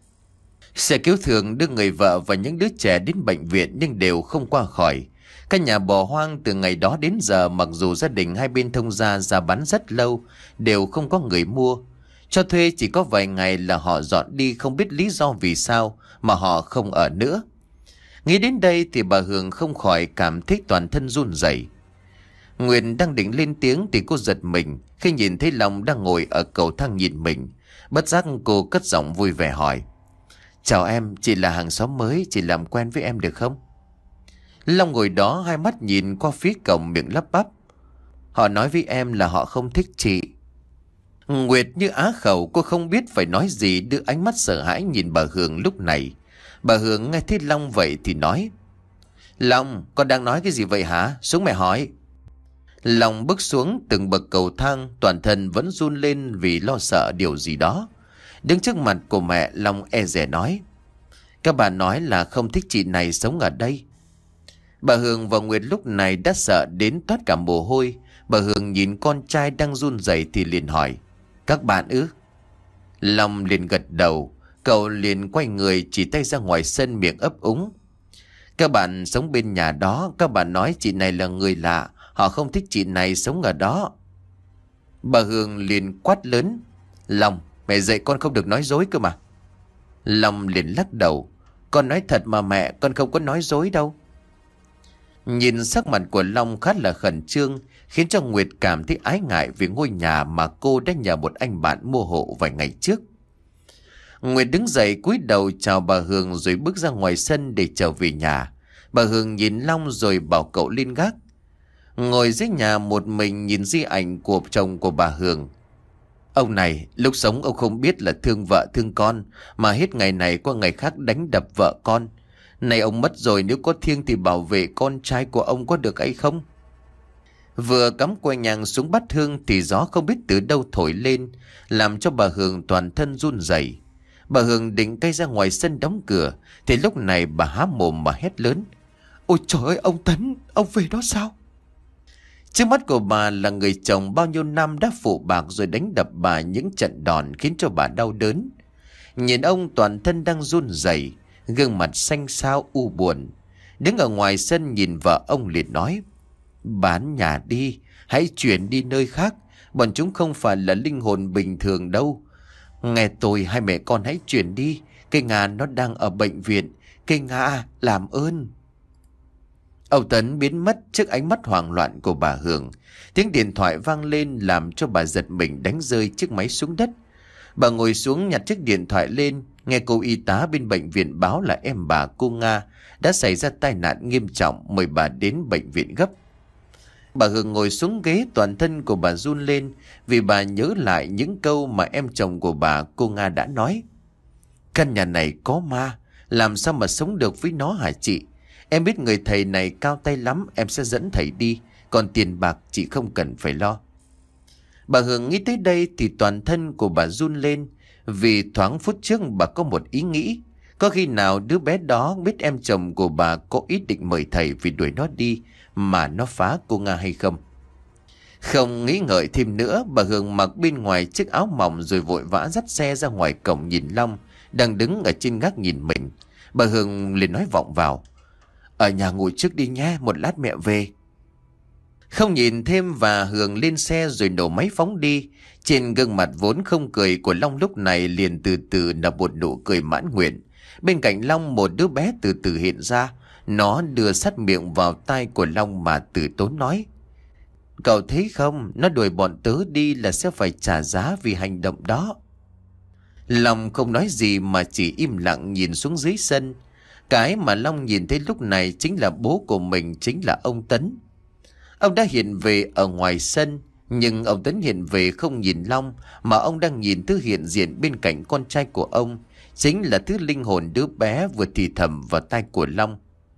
Xe cứu thương đưa người vợ và những đứa trẻ đến bệnh viện nhưng đều không qua khỏi. Căn nhà bỏ hoang từ ngày đó đến giờ, mặc dù gia đình hai bên thông gia ra bán rất lâu, đều không có người mua. Cho thuê chỉ có vài ngày là họ dọn đi, không biết lý do vì sao mà họ không ở nữa. Nghĩ đến đây thì bà Hương không khỏi cảm thấy toàn thân run rẩy. Nguyệt đang định lên tiếng thì cô giật mình khi nhìn thấy Long đang ngồi ở cầu thang nhìn mình. Bất giác cô cất giọng vui vẻ hỏi. Chào em, chị là hàng xóm mới, chị làm quen với em được không? Long ngồi đó hai mắt nhìn qua phía cổng, miệng lắp bắp. Họ nói với em là họ không thích chị. Nguyệt như á khẩu, cô không biết phải nói gì, đưa ánh mắt sợ hãi nhìn bà Hương lúc này. Bà Hương nghe thấy Long vậy thì nói. Long, con đang nói cái gì vậy hả? Xuống mẹ hỏi. Long bước xuống từng bậc cầu thang, toàn thân vẫn run lên vì lo sợ điều gì đó. Đứng trước mặt của mẹ, Long e dè nói. Các bà nói là không thích chị này sống ở đây. Bà Hương và Nguyệt lúc này đã sợ đến toát cả mồ hôi. Bà Hương nhìn con trai đang run rẩy thì liền hỏi. Các bạn ư? Long liền gật đầu. Cậu liền quay người chỉ tay ra ngoài sân, miệng ấp úng. Các bạn sống bên nhà đó, các bạn nói chị này là người lạ, họ không thích chị này sống ở đó. Bà Hương liền quát lớn. Long, mẹ dạy con không được nói dối cơ mà. Long liền lắc đầu. Con nói thật mà mẹ, con không có nói dối đâu. Nhìn sắc mặt của Long khá là khẩn trương, khiến cho Nguyệt cảm thấy ái ngại vì ngôi nhà mà cô đã nhờ một anh bạn mua hộ vài ngày trước. Nguyệt đứng dậy cúi đầu chào bà Hường rồi bước ra ngoài sân để trở về nhà. Bà Hường nhìn Long rồi bảo cậu lên gác. Ngồi dưới nhà một mình nhìn di ảnh của chồng của bà Hường. Ông này, lúc sống ông không biết là thương vợ thương con, mà hết ngày này qua ngày khác đánh đập vợ con. Này ông mất rồi, nếu có thiêng thì bảo vệ con trai của ông có được hay không? Vừa cắm que nhang xuống bát hương thì gió không biết từ đâu thổi lên, làm cho bà Hường toàn thân run rẩy. Bà Hường định cây ra ngoài sân đóng cửa, thì lúc này bà há mồm mà hét lớn. Ôi trời ơi, ông Tấn, ông về đó sao? Trước mắt của bà là người chồng bao nhiêu năm đã phụ bạc rồi đánh đập bà những trận đòn khiến cho bà đau đớn. Nhìn ông toàn thân đang run rẩy, gương mặt xanh xao u buồn. Đứng ở ngoài sân nhìn vợ ông liền nói. Bán nhà đi, hãy chuyển đi nơi khác. Bọn chúng không phải là linh hồn bình thường đâu. Nghe tôi, hai mẹ con hãy chuyển đi. Cây Nga nó đang ở bệnh viện. Cây Nga làm ơn. Ông Tấn biến mất trước ánh mắt hoảng loạn của bà Hường. Tiếng điện thoại vang lên làm cho bà giật mình đánh rơi chiếc máy xuống đất. Bà ngồi xuống nhặt chiếc điện thoại lên, nghe cô y tá bên bệnh viện báo là em bà cô Nga đã xảy ra tai nạn nghiêm trọng, mời bà đến bệnh viện gấp. Bà Hường ngồi xuống ghế, toàn thân của bà run lên vì bà nhớ lại những câu mà em chồng của bà cô Nga đã nói. Căn nhà này có ma, làm sao mà sống được với nó hả chị? Em biết người thầy này cao tay lắm, em sẽ dẫn thầy đi, còn tiền bạc chị không cần phải lo. Bà Hường nghĩ tới đây thì toàn thân của bà run lên, vì thoáng phút trước bà có một ý nghĩ. Có khi nào đứa bé đó biết em chồng của bà có ý định mời thầy vì đuổi nó đi mà nó phá cô Nga hay không? Không nghĩ ngợi thêm nữa, bà Hường mặc bên ngoài chiếc áo mỏng rồi vội vã dắt xe ra ngoài cổng nhìn Long đang đứng ở trên gác nhìn mình. Bà Hường liền nói vọng vào. Ở nhà ngủ trước đi nhé, một lát mẹ về. Không nhìn thêm và Hường lên xe rồi nổ máy phóng đi. Trên gương mặt vốn không cười của Long lúc này liền từ từ nở một nụ cười mãn nguyện. Bên cạnh Long một đứa bé từ từ hiện ra. Nó đưa sát miệng vào tai của Long mà từ tốn nói. Cậu thấy không, nó đuổi bọn tớ đi là sẽ phải trả giá vì hành động đó. Long không nói gì mà chỉ im lặng nhìn xuống dưới sân. Cái mà Long nhìn thấy lúc này chính là bố của mình, chính là ông Tấn. Ông đã hiện về ở ngoài sân, nhưng ông Tấn hiện về không nhìn Long, mà ông đang nhìn thứ hiện diện bên cạnh con trai của ông, chính là thứ linh hồn đứa bé vừa thì thầm vào tai của Long.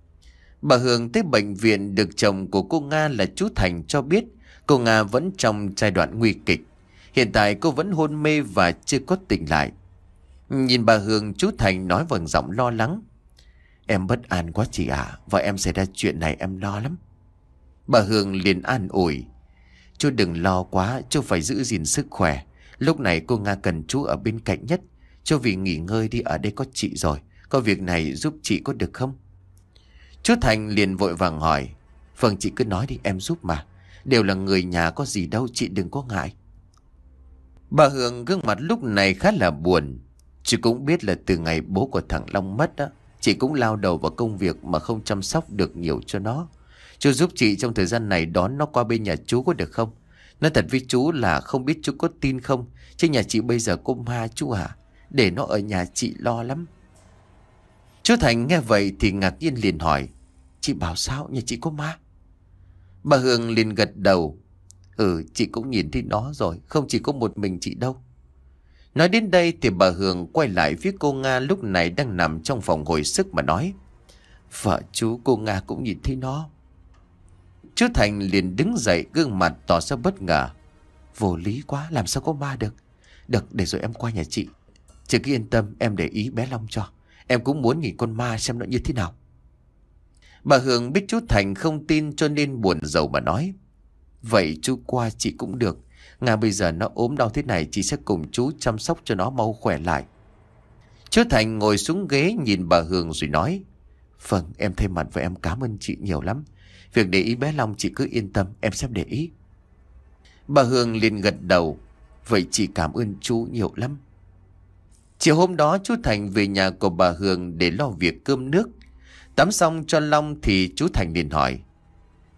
Bà Hường tới bệnh viện được chồng của cô Nga là chú Thành cho biết cô Nga vẫn trong giai đoạn nguy kịch. Hiện tại cô vẫn hôn mê và chưa có tỉnh lại. Nhìn bà Hường, chú Thành nói bằng giọng lo lắng. Em bất an quá chị ạ, à. Vợ em xảy ra chuyện này em lo lắm. Bà Hường liền an ủi. Chú đừng lo quá, chú phải giữ gìn sức khỏe. Lúc này cô Nga cần chú ở bên cạnh nhất. Chú vì nghỉ ngơi đi, ở đây có chị rồi. Có việc này giúp chị có được không? Chú Thành liền vội vàng hỏi. Vâng, chị cứ nói đi, em giúp mà. Đều là người nhà, có gì đâu, chị đừng có ngại. Bà Hường gương mặt lúc này khá là buồn. Chị cũng biết là từ ngày bố của thằng Long mất á, chị cũng lao đầu vào công việc mà không chăm sóc được nhiều cho nó. Chú giúp chị trong thời gian này đón nó qua bên nhà chú có được không? Nói thật với chú là không biết chú có tin không, chứ nhà chị bây giờ có ma chú à? Để nó ở nhà chị lo lắm. Chú Thành nghe vậy thì ngạc nhiên liền hỏi. Chị bảo sao, nhà chị có ma? Bà Hường liền gật đầu. Ừ, chị cũng nhìn thấy nó rồi, không chỉ có một mình chị đâu. Nói đến đây thì bà Hường quay lại phía cô Nga lúc này đang nằm trong phòng hồi sức mà nói. Vợ chú, cô Nga cũng nhìn thấy nó. Chú Thành liền đứng dậy, gương mặt tỏ ra bất ngờ. Vô lý quá, làm sao có ma được. Được, để rồi em qua nhà chị. Chị cứ yên tâm, em để ý bé Long cho. Em cũng muốn nhìn con ma xem nó như thế nào. Bà Hường biết chú Thành không tin cho nên buồn rầu mà nói. Vậy chú qua chị cũng được. Nga bây giờ nó ốm đau thế này, chị sẽ cùng chú chăm sóc cho nó mau khỏe lại. Chú Thành ngồi xuống ghế nhìn bà Hường rồi nói. Vâng, em thay mặt và em cảm ơn chị nhiều lắm. Việc để ý bé Long chị cứ yên tâm, em sẽ để ý. Bà Hường liền gật đầu. Vậy chị cảm ơn chú nhiều lắm. Chiều hôm đó chú Thành về nhà của bà Hường để lo việc cơm nước. Tắm xong cho Long thì chú Thành liền hỏi.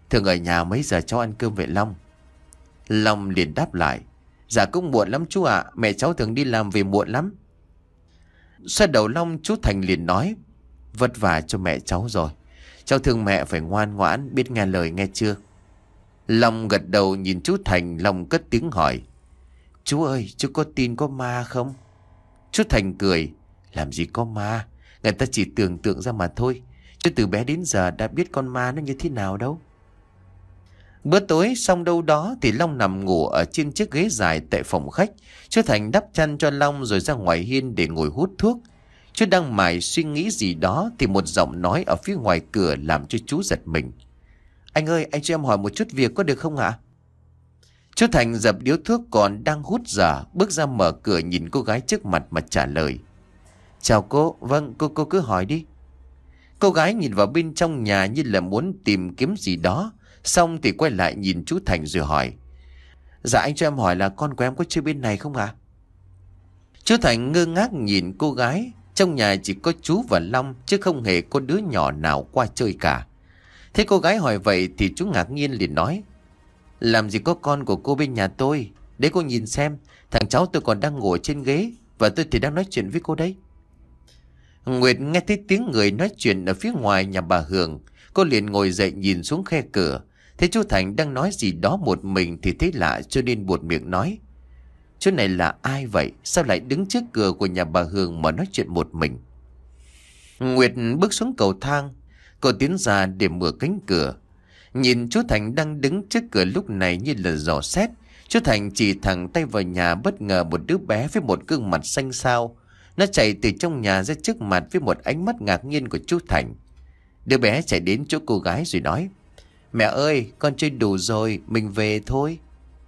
Thường ở nhà mấy giờ cháu ăn cơm vậy Long? Long liền đáp lại: Dạ cũng muộn lắm chú ạ, mẹ cháu thường đi làm về muộn lắm. Xoa đầu Long, chú Thành liền nói: Vất vả cho mẹ cháu rồi. Cháu thương mẹ phải ngoan ngoãn, biết nghe lời nghe chưa? Long gật đầu nhìn chú Thành. Long cất tiếng hỏi: Chú ơi, chú có tin có ma không? Chú Thành cười: Làm gì có ma, người ta chỉ tưởng tượng ra mà thôi. Chứ từ bé đến giờ đã biết con ma nó như thế nào đâu. Bữa tối xong đâu đó thì Long nằm ngủ ở trên chiếc ghế dài tại phòng khách. Chú Thành đắp chăn cho Long rồi ra ngoài hiên để ngồi hút thuốc. Chú đang mải suy nghĩ gì đó thì một giọng nói ở phía ngoài cửa làm cho chú giật mình. Anh ơi, anh cho em hỏi một chút việc có được không ạ? Chú Thành dập điếu thuốc còn đang hút dở, bước ra mở cửa nhìn cô gái trước mặt mà trả lời: Chào cô. Vâng, cô cô cứ hỏi đi. Cô gái nhìn vào bên trong nhà như là muốn tìm kiếm gì đó, xong thì quay lại nhìn chú Thành rồi hỏi: Dạ anh cho em hỏi là con của em có chơi bên này không ạ? Chú Thành ngơ ngác nhìn cô gái. Trong nhà chỉ có chú và Long, chứ không hề có đứa nhỏ nào qua chơi cả. Thế cô gái hỏi vậy thì chú ngạc nhiên liền nói: Làm gì có con của cô bên nhà tôi. Để cô nhìn xem, thằng cháu tôi còn đang ngồi trên ghế, và tôi thì đang nói chuyện với cô đấy. Nguyệt nghe thấy tiếng người nói chuyện ở phía ngoài nhà bà Hường. Cô liền ngồi dậy nhìn xuống khe cửa. Thấy chú Thành đang nói gì đó một mình thì thấy lạ cho nên buột miệng nói: Chú này là ai vậy? Sao lại đứng trước cửa của nhà bà Hường mà nói chuyện một mình? Nguyệt bước xuống cầu thang. Cô tiến ra để mở cánh cửa. Nhìn chú Thành đang đứng trước cửa lúc này như là dò xét. Chú Thành chỉ thẳng tay vào nhà, bất ngờ một đứa bé với một gương mặt xanh xao. Nó chạy từ trong nhà ra trước mặt với một ánh mắt ngạc nhiên của chú Thành. Đứa bé chạy đến chỗ cô gái rồi nói: Mẹ ơi, con chơi đủ rồi, mình về thôi.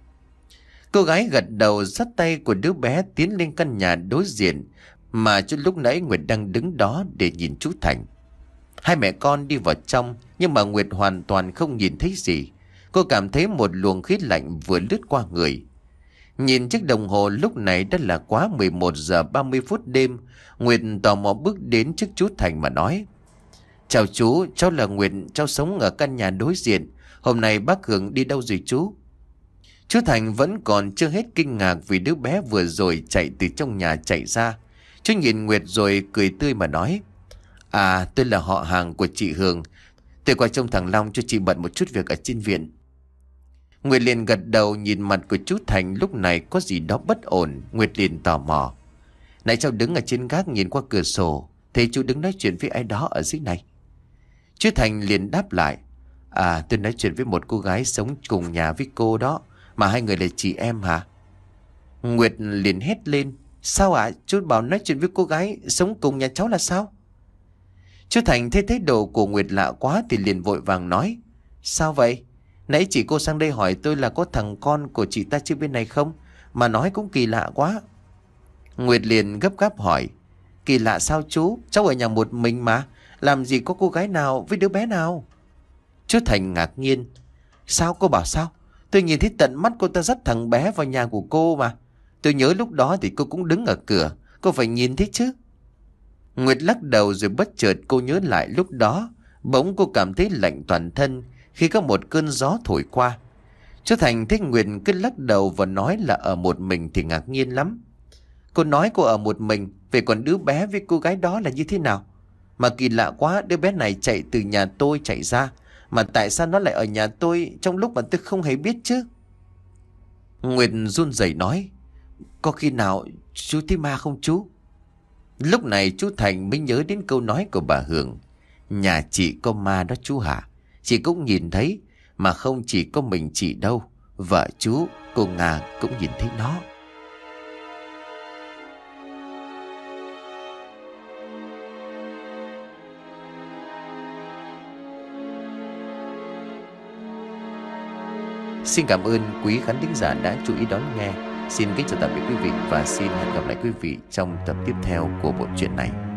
Cô gái gật đầu dắt tay của đứa bé tiến lên căn nhà đối diện mà cho lúc nãy Nguyệt đang đứng đó để nhìn chú Thành. Hai mẹ con đi vào trong, nhưng mà Nguyệt hoàn toàn không nhìn thấy gì. Cô cảm thấy một luồng khí lạnh vừa lướt qua người. Nhìn chiếc đồng hồ lúc này đã là quá mười một giờ ba mươi phút đêm. Nguyệt tò mò bước đến trước chú Thành mà nói: Chào chú, cháu là Nguyệt, cháu sống ở căn nhà đối diện. Hôm nay bác Hường đi đâu rồi chú? Chú Thành vẫn còn chưa hết kinh ngạc vì đứa bé vừa rồi chạy từ trong nhà chạy ra. Chú nhìn Nguyệt rồi cười tươi mà nói: À, tôi là họ hàng của chị Hường. Tôi qua trông thằng Long cho chị bận một chút việc ở trên viện. Nguyệt liền gật đầu. Nhìn mặt của chú Thành lúc này có gì đó bất ổn. Nguyệt liền tò mò: Nãy cháu đứng ở trên gác nhìn qua cửa sổ, thấy chú đứng nói chuyện với ai đó ở dưới này. Chú Thành liền đáp lại: À, tôi nói chuyện với một cô gái sống cùng nhà với cô đó. Mà hai người là chị em hả? Nguyệt liền hét lên: Sao ạ? À? Chú bảo nói chuyện với cô gái sống cùng nhà cháu là sao? Chú Thành thấy thái độ của Nguyệt lạ quá thì liền vội vàng nói: Sao vậy? Nãy chị cô sang đây hỏi tôi là có thằng con của chị ta chơi bên này không, mà nói cũng kỳ lạ quá. Nguyệt liền gấp gáp hỏi: Kỳ lạ sao chú? Cháu ở nhà một mình mà, làm gì có cô gái nào với đứa bé nào? Chú Thành ngạc nhiên: Sao cô bảo sao? Tôi nhìn thấy tận mắt cô ta dắt thằng bé vào nhà của cô mà. Tôi nhớ lúc đó thì cô cũng đứng ở cửa, cô phải nhìn thấy chứ. Nguyệt lắc đầu rồi bất chợt cô nhớ lại lúc đó. Bỗng cô cảm thấy lạnh toàn thân khi có một cơn gió thổi qua. Chú Thành thấy Nguyệt cứ lắc đầu và nói là ở một mình thì ngạc nhiên lắm. Cô nói cô ở một mình, vậy còn đứa bé với cô gái đó là như thế nào? Mà kỳ lạ quá, đứa bé này chạy từ nhà tôi chạy ra, mà tại sao nó lại ở nhà tôi trong lúc mà tôi không hề biết chứ? Nguyệt run rẩy nói: Có khi nào chú thấy ma không chú? Lúc này chú Thành mới nhớ đến câu nói của bà Hường: Nhà chị có ma đó chú hả? Chị cũng nhìn thấy, mà không chỉ có mình chị đâu, vợ chú, cô Nga cũng nhìn thấy nó. Xin cảm ơn quý khán thính giả đã chú ý đón nghe. Xin kính chào tạm biệt quý vị và xin hẹn gặp lại quý vị trong tập tiếp theo của bộ truyện này.